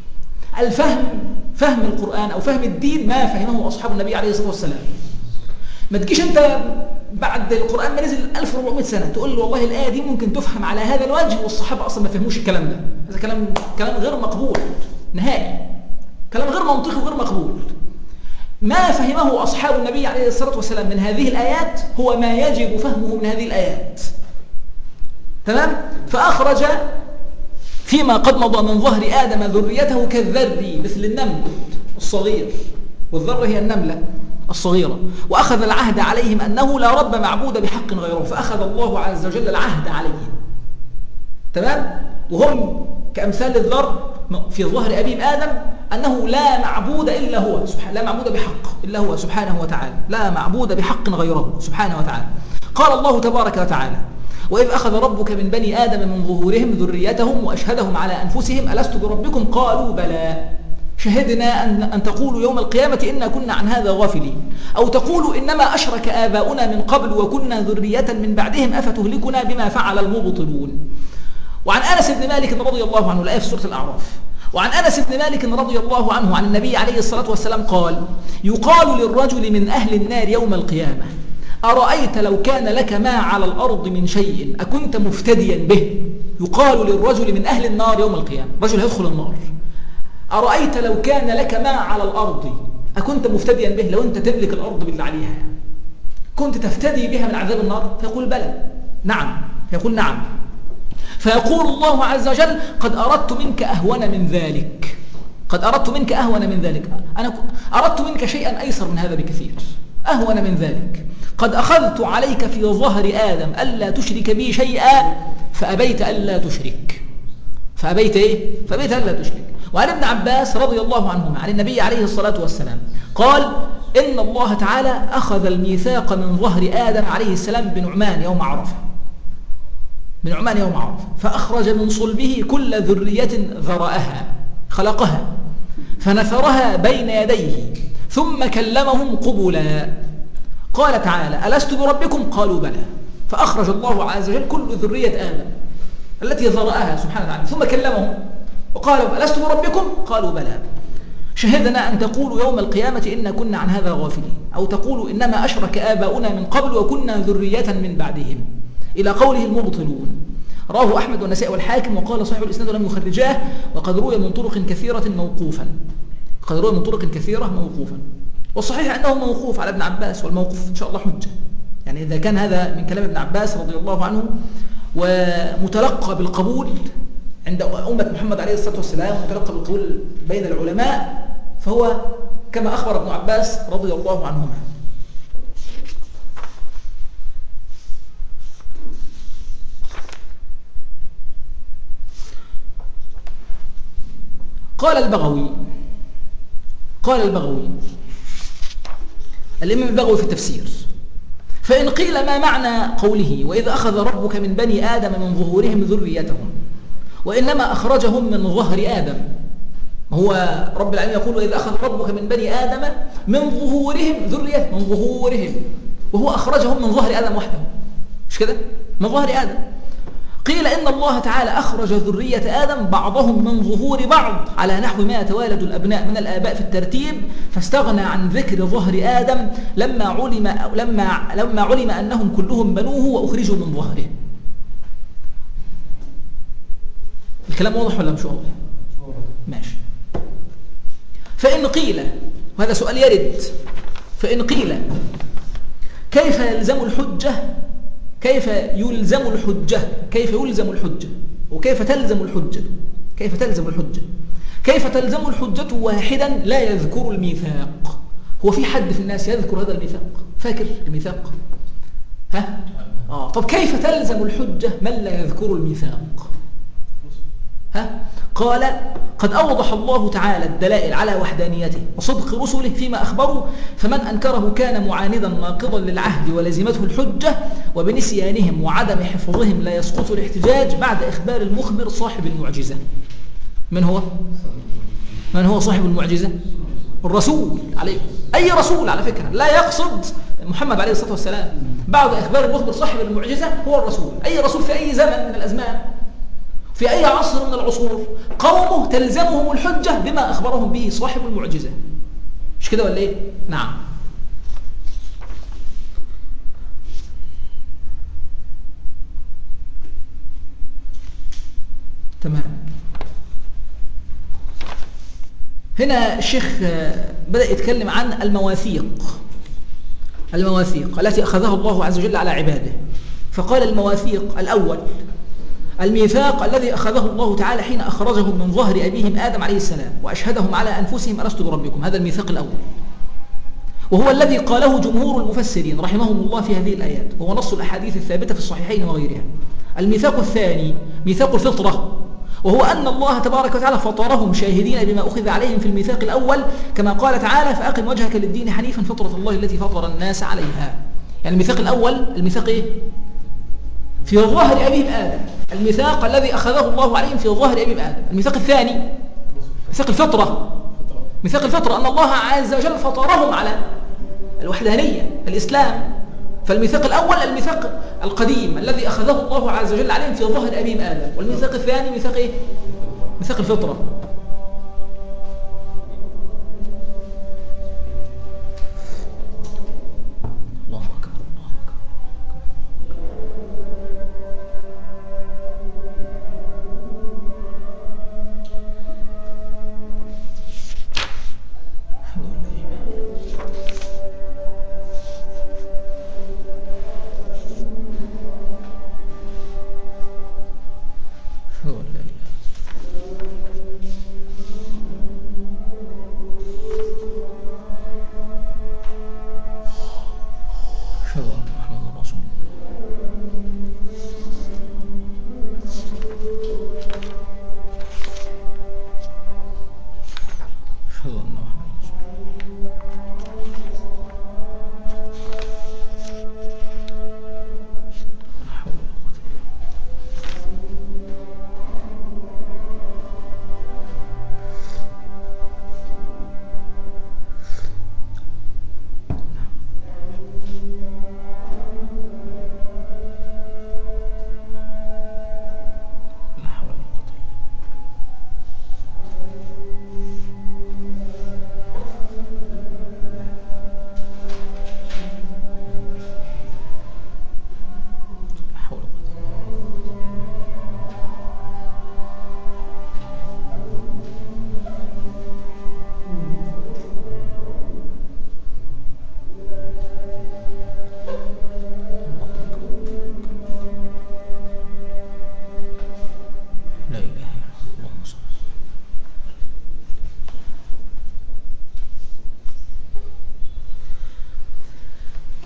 Speaker 1: فهم القرآن أو فهم الدين ما فهمه أصحاب النبي عليه الصلاة والسلام. ما تجيش أنت بعد القرآن ما نزل 1400 سنة تقول له والله الآية دي ممكن تفهم على هذا الوجه والصحابة أصلا ما فهموش الكلام ده. هذا كلام غير مقبول نهائي، كلام غير منطقي وغير مقبول. ما فهمه أصحاب النبي عليه الصلاة والسلام من هذه الآيات هو ما يجب فهمه من هذه الآيات. تمام؟ فأخرج فيما قد مضى من ظهر آدم ذريته كالذر مثل النمل الصغير، والذر هي النملة الصغيرة، وأخذ العهد عليهم أنه لا رب معبود بحق غيره. فأخذ الله عز وجل العهد عليهم. تمام؟ وهم كأمثال الذر في ظهر أبيهم آدم أنه لا معبود إلا هو، لا معبود بحق إلا هو سبحانه وتعالى، لا معبود بحق غيره سبحانه وتعالى. قال الله تبارك وتعالى: وإذ أخذ ربك من بني آدم من ظهورهم ذريتهم وأشهدهم على أنفسهم ألست بربكم قالوا بلى شهدنا أن تقولوا يوم القيامة إنا كنا عن هذا غافلين، أو تقولوا إنما أشرك آباؤنا من قبل وكنا ذرية من بعدهم أفتهلكنا بما فعل المبطلون. وعن أنس بن مالك رضي الله عنه، الآية في سورة الأعراف، وعن أنس بن مالك رضي الله عنه عن النبي عليه الصلاة والسلام قال: يقال للرجل من أهل النار يوم القيامة: أرأيت لو كان لك ما على الأرض من شيء أكنت مفتديا به؟ يقال للرجل من أهل النار يوم القيامة، رجل هيدخل النار: أرأيت لو كان لك ما على الأرض أكنت مفتديا به؟ لو أنت تملك الأرض باللي عليها كنت تفتدي بها من عذاب النار؟ فيقول: بلى. نعم. فيقول: نعم. فيقول الله عز وجل: قد أردت منك أهون من ذلك، قد أردت منك أهون من ذلك، أنا أردت منك شيئا أيسر من هذا بكثير، أهون من ذلك. قد أخذت عليك في ظهر آدم ألا تشرك بي شيئا فأبيت ألا تشرك. فأبيت إيه؟ فأبيت ألا تشرك. وعن ابن عباس رضي الله عنهما عن النبي عليه الصلاة والسلام قال: إن الله تعالى أخذ الميثاق من ظهر آدم عليه السلام بنعمان يوم عرفة، بنعمان يوم عرفة، فأخرج من صلبه كل ذرية ذرأها، خلقها فنثرها بين يديه ثم كلمهم قبلا. قال تعالى: ألست بربكم؟ قالوا بلى. فأخرج الله عز وجل كل ذرية آدم التي ذرأها سبحانه وتعالى ثم كلمهم وقالوا: ألست بربكم؟ قالوا بلى. شهدنا أن تقولوا يوم القيامة إنا كنا عن هذا غافلين، أو تقولوا إنما أشرك آباؤنا من قبل وكنا ذرية من بعدهم، إلى قوله المبطلون. رواه أحمد والنسائي والحاكم، وقال صحيح الإسناد ولم يخرجاه، وقد روي من طرق كثيرة موقوفا، قد روي من طرق كثيرة موقوفا. والصحيح أنه موقوف على ابن عباس، والموقوف إن شاء الله حجة، يعني إذا كان هذا من كلام ابن عباس رضي الله عنه ومتلقى بالقبول عند أمة محمد عليه الصلاة والسلام، ومتلقى بالقبول بين العلماء، فهو كما أخبر ابن عباس رضي الله عنهما. قال البغوي الإمام البغوي في التفسير: فإن قيل ما معنى قوله: وإذ أخذ ربك من بني آدم من ظهورهم ذريتهم، وإنما أخرجهم من ظهر آدم؟ هو رب العالمين يقول: وإذ أخذ ربك من بني آدم من ظهورهم ذريتهم، من ظهورهم، وهو أخرجهم من ظهر آدم وحده، مش كده؟ من ظهر آدم. قيل إن الله تعالى أخرج ذرية آدم بعضهم من ظهور بعض على نحو ما يتوالد الأبناء من الآباء في الترتيب، فاستغنى عن ذكر ظهر آدم لما علم أنهم كلهم بنوه وأخرجوا من ظهره. الكلام واضح ولا مش واضح؟ ماشي. فإن قيل، وهذا سؤال يرد، فإن قيل كيف يلزم الحجة، كيف يلزم الحجة، كيف يلزم الحجة، وكيف تلزم الحجة، كيف تلزم الحجة، كيف تلزم الحجة واحدا لا يذكر الميثاق؟ هو في حد في الناس يذكر هذا الميثاق؟ فاكر الميثاق؟ ها؟ طب كيف تلزم الحجة من لا يذكر الميثاق؟ ها؟ قال: قد أوضح الله تعالى الدلائل على وحدانيته وصدق رسله فيما أخبروا، فمن أنكره كان معاندا ناقضا للعهد ولزمته الحجة، وبنسيانهم وعدم حفظهم لا يسقط الاحتجاج بعد إخبار المخبر صاحب المعجزة. من هو؟ من هو صاحب المعجزة؟ الرسول عليه، أي رسول على فكرة، لا يقصد محمد عليه الصلاة والسلام. بعد إخبار المخبر صاحب المعجزة هو الرسول، أي رسول في أي زمن من الأزمان، في أي عصر من العصور، قومه تلزمهم الحجة بما أخبرهم به صاحب المعجزة، مش كده ولا إيه؟ نعم. تمام. هنا الشيخ بدأ يتكلم عن المواثيق التي أخذها الله عز وجل على عباده. فقال: المواثيق الأول الميثاق الذي أخذه الله تعالى حين أخرجهم من ظهر أبيهم آدم عليه السلام وأشهدهم على أنفسهم: ألست بربكم. هذا الميثاق الأول، وهو الذي قاله جمهور المفسرين رحمهم الله في هذه الآيات، وهو نص الأحاديث الثابتة في الصحيحين وغيرها. الميثاق الثاني ميثاق الفطرة، وهو أن الله تبارك وتعالى فطرهم شاهدين بما أخذ عليهم في الميثاق الأول، كما قال تعالى: فأقم وجهك للدين حنيفا فطرة الله التي فطر الناس عليها. يعني الميثاق الأول الميثاق إيه؟ في ظهر أبيهم آدم، الميثاق الذي أخذه الله عليهم في ظهر أبيهم آدم. الميثاق الثاني ميثاق الفطرة، ميثاق الفطرة أن الله عز وجل فطرهم على الوحدانية، الإسلام. فالميثاق الأول الميثاق القديم الذي أخذه الله عز وجل عليهم في ظهر أبيهم آدم، والميثاق الثاني ميثاق إيه؟ ميثاق الفطرة.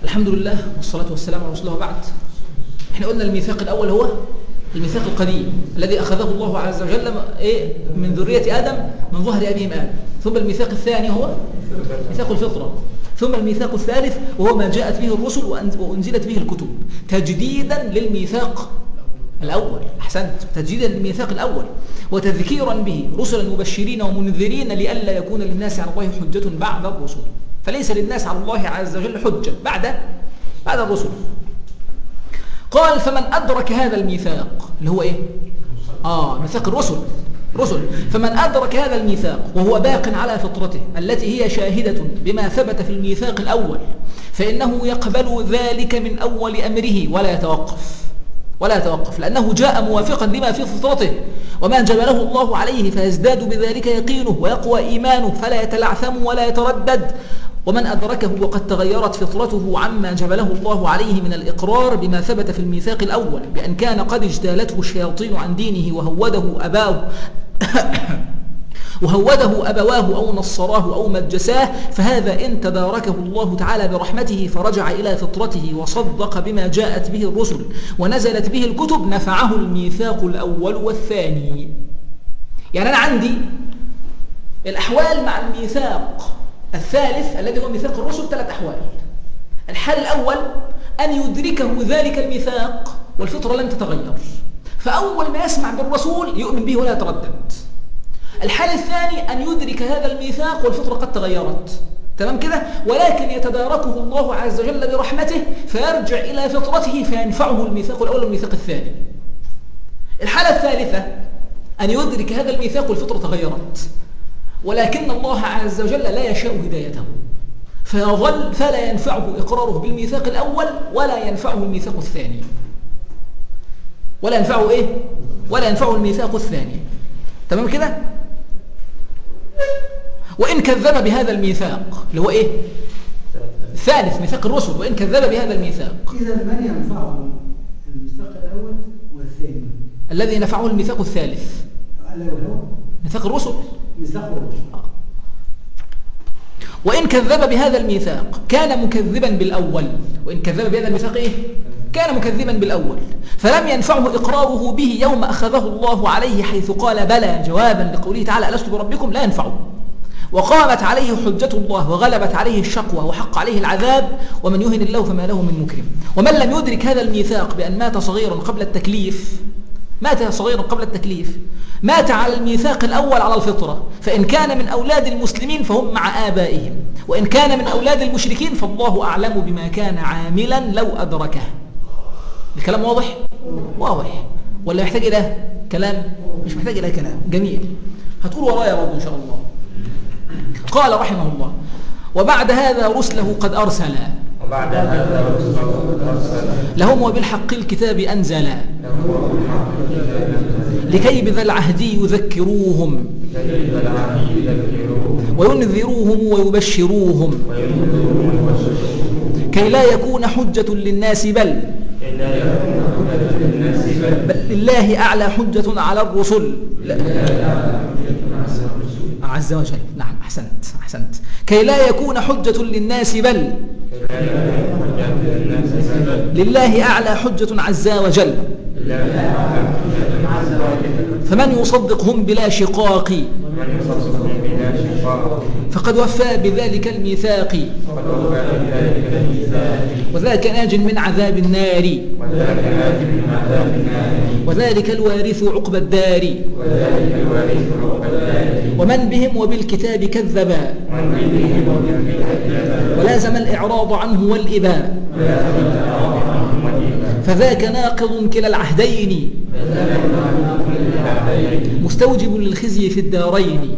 Speaker 1: الحمد لله والصلاة والسلام على رسول الله وبعد. احنا قلنا الميثاق الأول هو الميثاق القديم الذي أخذه الله عز وجل من ذرية آدم من ظهر أبيهم آدم. ثم الميثاق الثاني هو ميثاق الفطرة. ثم الميثاق الثالث وهو ما جاءت به الرسل وأنزلت به الكتب تجديدا للميثاق الأول. أحسنت، تجديدا للميثاق الأول وتذكيرا به رسلا مبشرين ومنذرين لئلا يكون للناس على الله حجة بعد الرسل. فليس للناس على الله عز وجل حجة بعد الرسل. قال فمن أدرك هذا الميثاق اللي هو إيه؟ ميثاق رسل. فمن أدرك هذا الميثاق وهو باق على فطرته التي هي شاهدة بما ثبت في الميثاق الأول فإنه يقبل ذلك من أول أمره ولا يتوقف لأنه جاء موافقا لما في فطرته وما جبله الله عليه فيزداد بذلك يقينه ويقوى إيمانه فلا يتلعثم ولا يتردد. ومن أدركه وقد تغيرت فطرته عما جبله الله عليه من الإقرار بما ثبت في الميثاق الأول بأن كان قد اجتالته الشياطين عن دينه وهوده أبواه أو نصراه أو مجساه فهذا إن تداركه الله تعالى برحمته فرجع إلى فطرته وصدق بما جاءت به الرسل ونزلت به الكتب نفعه الميثاق الأول والثاني. يعني أنا عندي الأحوال مع الميثاق الثالث الذي هو ميثاق الرسل 3 أحوال. الحال الأول أن يدركه ذلك الميثاق والفطرة لم تتغير فأول ما يسمع بالرسول يؤمن به ولا يتردد. الحال الثاني أن يدرك هذا الميثاق والفطرة قد تغيرت تمام كده ولكن يتداركه الله عز وجل برحمته فيرجع إلى فطرته فينفعه الميثاق الأول والميثاق الثاني. الحالة الثالثة أن يدرك هذا الميثاق والفطرة تغيرت ولكن الله عز وجل لا يشاء هدايته فيظل فلا ينفعه إقراره بالميثاق الأول ولا ينفعه الميثاق الثاني ولا ينفعه الميثاق الثاني. تمام كده؟ وإن كذب بهذا الميثاق اللي هو إيه؟ الثالث ميثاق الرسل. وإن كذب بهذا الميثاق
Speaker 4: إذا من ينفعه الميثاق الأول والثاني
Speaker 1: الذي نفعه الميثاق الثالث ميثاق الرسل. وإن كذب بهذا الميثاق كان مكذبا بالأول. وإن كذب بهذا الميثاق إيه؟ كان مكذبا بالأول فلم ينفعه إقراره به يوم أخذه الله عليه حيث قال بلى جوابا لقوله تعالى ألست بربكم لا ينفعه. وقامت عليه حجة الله وغلبت عليه الشقوى وحق عليه العذاب ومن يهن الله فما له من مكرم. ومن لم يدرك هذا الميثاق بأن مات صغيرا قبل التكليف مات على الميثاق الأول على الفطرة فإن كان من أولاد المسلمين فهم مع آبائهم وإن كان من أولاد المشركين فالله أعلم بما كان عاملا لو أدركه. الكلام واضح ولا محتاج إلى كلام؟ مش محتاج إلى كلام. جميل. هتقول ورايا برضو إن شاء الله. قال رحمه الله وبعد هذا رسله قد أرسل لهم وبالحق الكتاب أنزلا لكي بذا العهد يذكروهم وينذروهم ويبشروهم كي لا يكون حجة للناس بل لله أعلى حجة على الرسل عز وجل. نعم أحسنت. كي لا يكون حجة للناس بل لله أعلى حجة عز وجل فمن يصدقهم بلا شقاق فقد وفى بذلك الميثاق وذاك ناج من عذاب النار وذلك الوارث عقب الدار ومن بهم وبالكتاب كذبا ولازم الإعراض عنه والإباء فذاك ناقض كلا العهدين مستوجب للخزي في الدارين.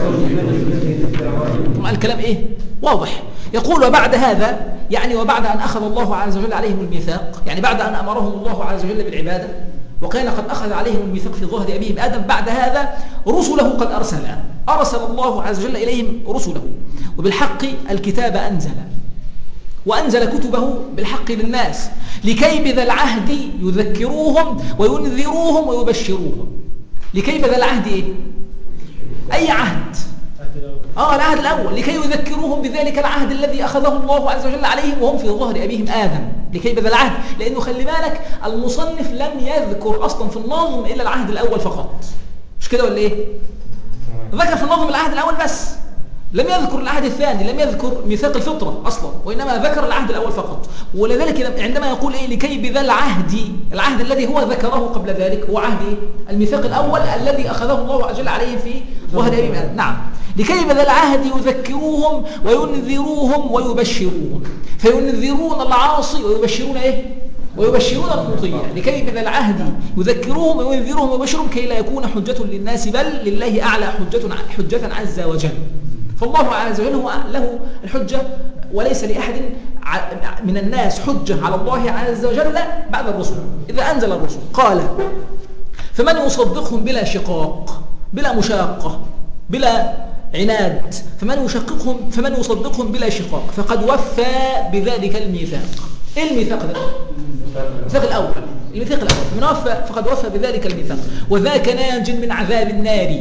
Speaker 1: طبعا الكلام إيه؟ واضح. يقول وبعد هذا يعني وبعد أن أخذ الله عز وجل عليهم الميثاق يعني بعد أن أمرهم الله عز وجل بالعبادة وكان قد أخذ عليهم الميثاق في ظهر أبيهم آدم بعد هذا رسله قد أرسل الله عز وجل إليهم رسله وبالحق الكتاب وأنزل كتبه بالحق للناس لكي بذا العهد يذكروهم وينذروهم ويبشروهم. لكي بذا العهد إيه؟ أي عهد؟ العهد الأول لكي يذكروهم بذلك العهد الذي أخذه الله عز وجل عليهم وهم في ظهر أبيهم آدم، لكي بذل العهد. لأنه خلي بالك المصنف لم يذكر أصلا في النظم إلا العهد الأول فقط، مش كده ولا إيه؟ ذكر في النظم العهد الأول بس، لم يذكر العهد الثاني، لم يذكر ميثاق الفطرة أصلا، وإنما ذكر العهد الأول فقط. ولذلك عندما يقول لكي بذا العهد الذي هو ذكره قبل ذلك هو عهد الميثاق الأول الذي أخذه الله عز وجل عليه في ظهر أبيهم آدم. نعم، لكي بذا العهد يذكروهم وينذروهم ويبشروهم، فينذرون العاصي ويبشرون ويبشرون المطيع. لكي بذا العهد يذكروهم وينذروهم ويبشرهم كي لا يكون حجة للناس بل لله أعلى حجة عز وجل. فالله عز وجل هو له الحجة، وليس لأحد من الناس حجة على الله عز وجل بعد الرسل إذا أنزل الرسل. قال فمن يصدقهم بلا شقاق، بلا مشاقة، بلا عناد، فمن يصدقهم بلا شقاق فقد وفى بذلك الميثاق. إيه الميثاق ده؟ الميثاق الأول. من وفى فقد وفى بذلك الميثاق، وذاك ناج من عذاب النار،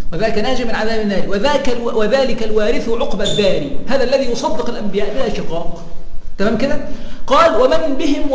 Speaker 1: وذلك الوارث عقبى الدار. هذا الذي يصدق الأنبياء بلا شقاق. تمام كده؟ قال ومن بهم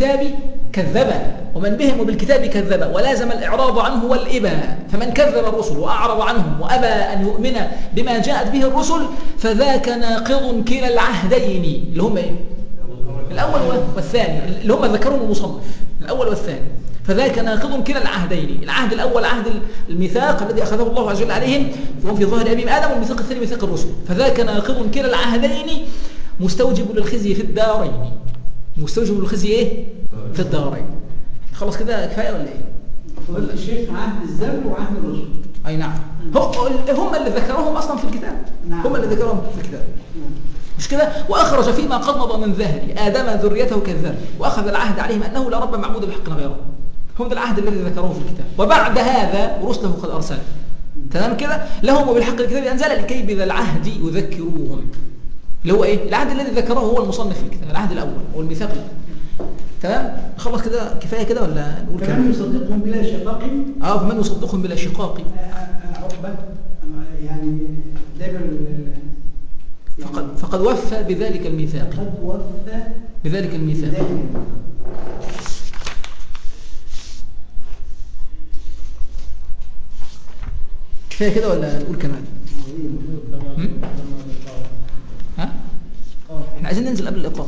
Speaker 1: وبالكتاب كذب ولازم الإعراض عنه والإباء، فمن كذب الرسل وأعرض عنهم وأبى أن يؤمن بما جاءت به الرسل فذاك ناقض كلا العهدين، اللي هم إيه؟ الأول والثاني، اللي هم ذكرهم المصنف، الأول والثاني. فذاك ناقض كلا العهدين، العهد الأول عهد الميثاق الذي أخذه الله عز وجل عليهم وهم في ظهر أبيهم آدم، والميثاق الثاني ميثاق الرسل. فذاك ناقض كلا العهدين مستوجب للخزي في الدارين. مستوجب للخزي إيه؟ في الدارين. خلاص كده كفاية ولا إيه؟
Speaker 4: فضل الشيخ عهد الذر وعهد الرسل.
Speaker 1: أي نعم، هم اللي ذكروهم أصلا في الكتاب. نعم. هم اللي ذكروهم في الكتاب. مش كده؟ وأخرج فيما قد مضى من ظهر آدم ذريته كالذر، وأخذ العهد عليهم أنه لا رب معبود بحق غيره. هم ده العهد الذي ذكروه في الكتاب. وبعد هذا رسله قد أرسل. تمام كده؟ لهم وبالحق الكتاب أنزل لكي بذا العهد يذكروهم، اللي هو إيه؟ العهد الذي ذكره هو المصنف في الكتاب، العهد الأول والميثاق الأول. تمام؟ خلص كده كفاية كده ولا نقول كده؟
Speaker 4: فمن يصدقهم بلا شقاق.
Speaker 1: فمن يصدقهم بلا شقاق.
Speaker 4: عقبة يعني دابر
Speaker 1: فقد وفى بذلك الميثاق.
Speaker 4: قد وفى
Speaker 1: بذلك الميثاق. كفاية كده ولا نقول كمان؟ ها؟ احنا عايزين ننزل قبل الإقامة.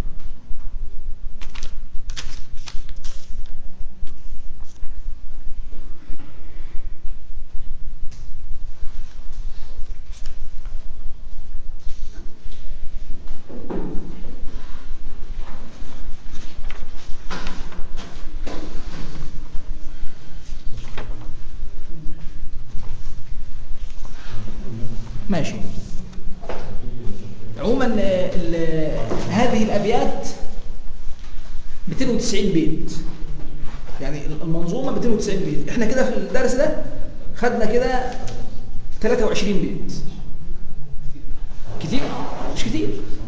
Speaker 1: ماشي. عموما هذه الأبيات 290 بيت، يعني المنظومة 290 بيت. احنا كده في الدرس ده خدنا كده 23 بيت. كتير؟ مش كتير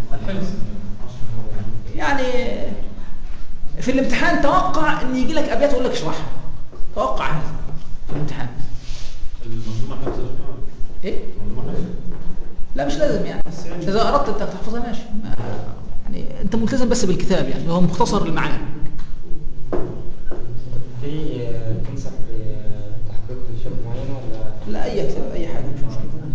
Speaker 1: يعني. في الامتحان توقع ان يجي لك أبيات ويقول لك اشرحها، توقع هذا في الامتحان.
Speaker 3: المنظومة حفظها
Speaker 1: ايه؟ لا مش لازم يعني، اذا اردت انك تحفظها ماشي، يعني انت ملتزم بس بالكتاب، يعني هو مختصر المعاني.
Speaker 3: في تنصح بتحقيق شيء معين ولا
Speaker 1: لا اي كتاب اي حاجه مش مشكله.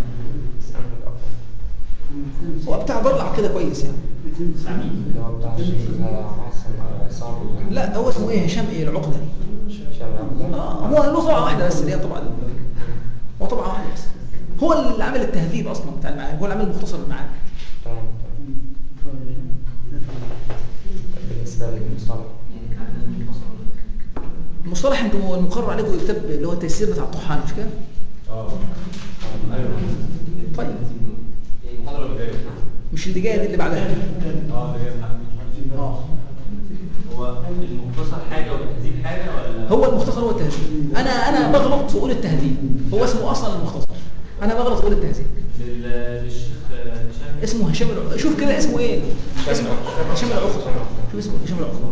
Speaker 1: هو بتاع ضلع كده كويس يعني.
Speaker 3: اللي هو بتاع الشيخ عاصم.
Speaker 1: لا هو اسمه ايه؟ هشام ايه العقده دي؟ هو له طبعه واحده بس، اللي هي طبعا هو طبعه واحده بس. هو اللي عمل التهذيب اصلا بتاع المعاني، هو اللي عمل مختصر المعاني.
Speaker 3: تمام. بالنسبه للمصطلح،
Speaker 1: المصطلح انتوا المقرر عليكم الكتاب اللي هو التيسير بتاع الطحان، مش كده؟
Speaker 3: ايوه.
Speaker 1: طيب
Speaker 3: المحاضره اللي جايه
Speaker 1: مش اللي جايه دي اللي بعدها.
Speaker 3: اللي جايه هو المختصر حاجه والتهذيب حاجه ولا
Speaker 1: هو المختصر هو التهذيب. انا بغلط واقول التهذيب، هو اسمه اصلا المختصر، انا بغلط واقول التهذيب.
Speaker 3: للشيخ هشام
Speaker 1: اسمه هشام العقده. شوف كده اسمه ايه؟ اسمه هشام العقده. شوف اسمه هشام العقده.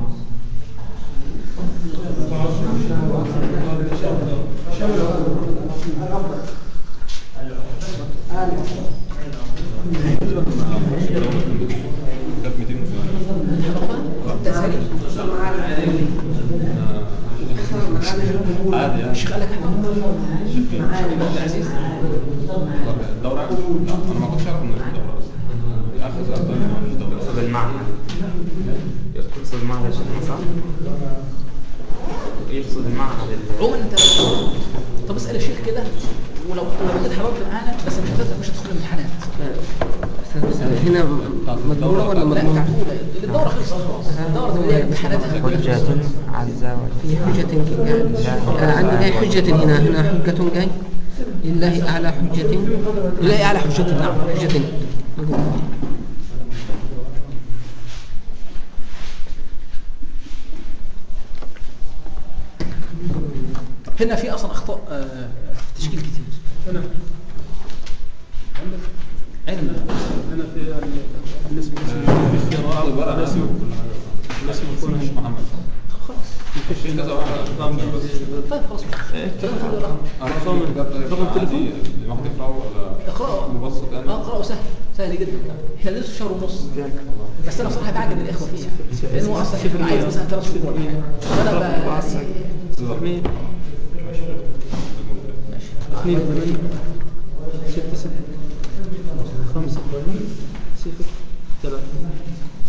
Speaker 2: عادي يعني.
Speaker 1: الشيخ قال لك حاجة؟
Speaker 2: عبد العزيز الدورة؟ لا أنا ما كنتش أعرف إن الدورة آخر سؤال ده مش دورة.
Speaker 3: يقصد المعهد. يقصد المعهد يا شيخ صح؟ يقصد المعهد
Speaker 1: عموما انت طب اسال الشيخ كده، ولو انت حضرت معانا بس مش هتدخل الامتحانات.
Speaker 5: هنا مضمونة ولا
Speaker 1: لا
Speaker 5: مضمونة؟
Speaker 1: تعقوله الدوره خلصت خلاص. الدوره اللي امتحاناتها
Speaker 3: حجة عز وجل.
Speaker 5: في حجة عندنا حجة هنا حجة جاي لله أعلى حجة.
Speaker 1: لا اعلى حجه. نعم
Speaker 5: حجة.
Speaker 1: هنا في اصلا اخطاء في تشكيل كتير.
Speaker 6: هنا
Speaker 1: علم
Speaker 6: هنا في النسبة الاختيارات الاسم يكون
Speaker 2: مش محمد.
Speaker 1: خلاص.
Speaker 2: في كذا واحد.
Speaker 1: طيب خلاص
Speaker 2: رقم تليفون الواحد يقرأه ولا
Speaker 1: اقرأه.
Speaker 2: مبسط يعني؟
Speaker 1: اقرأه سهل جدا. احنا لسه شهر ونص، بس انا بصراحه بعجب الاخوه فيها لان هو اصلا عايز مثلا 3 شهور ولا حاجه. فانا
Speaker 6: مين؟
Speaker 1: ماشي
Speaker 6: 2 8 6 6 5 0 3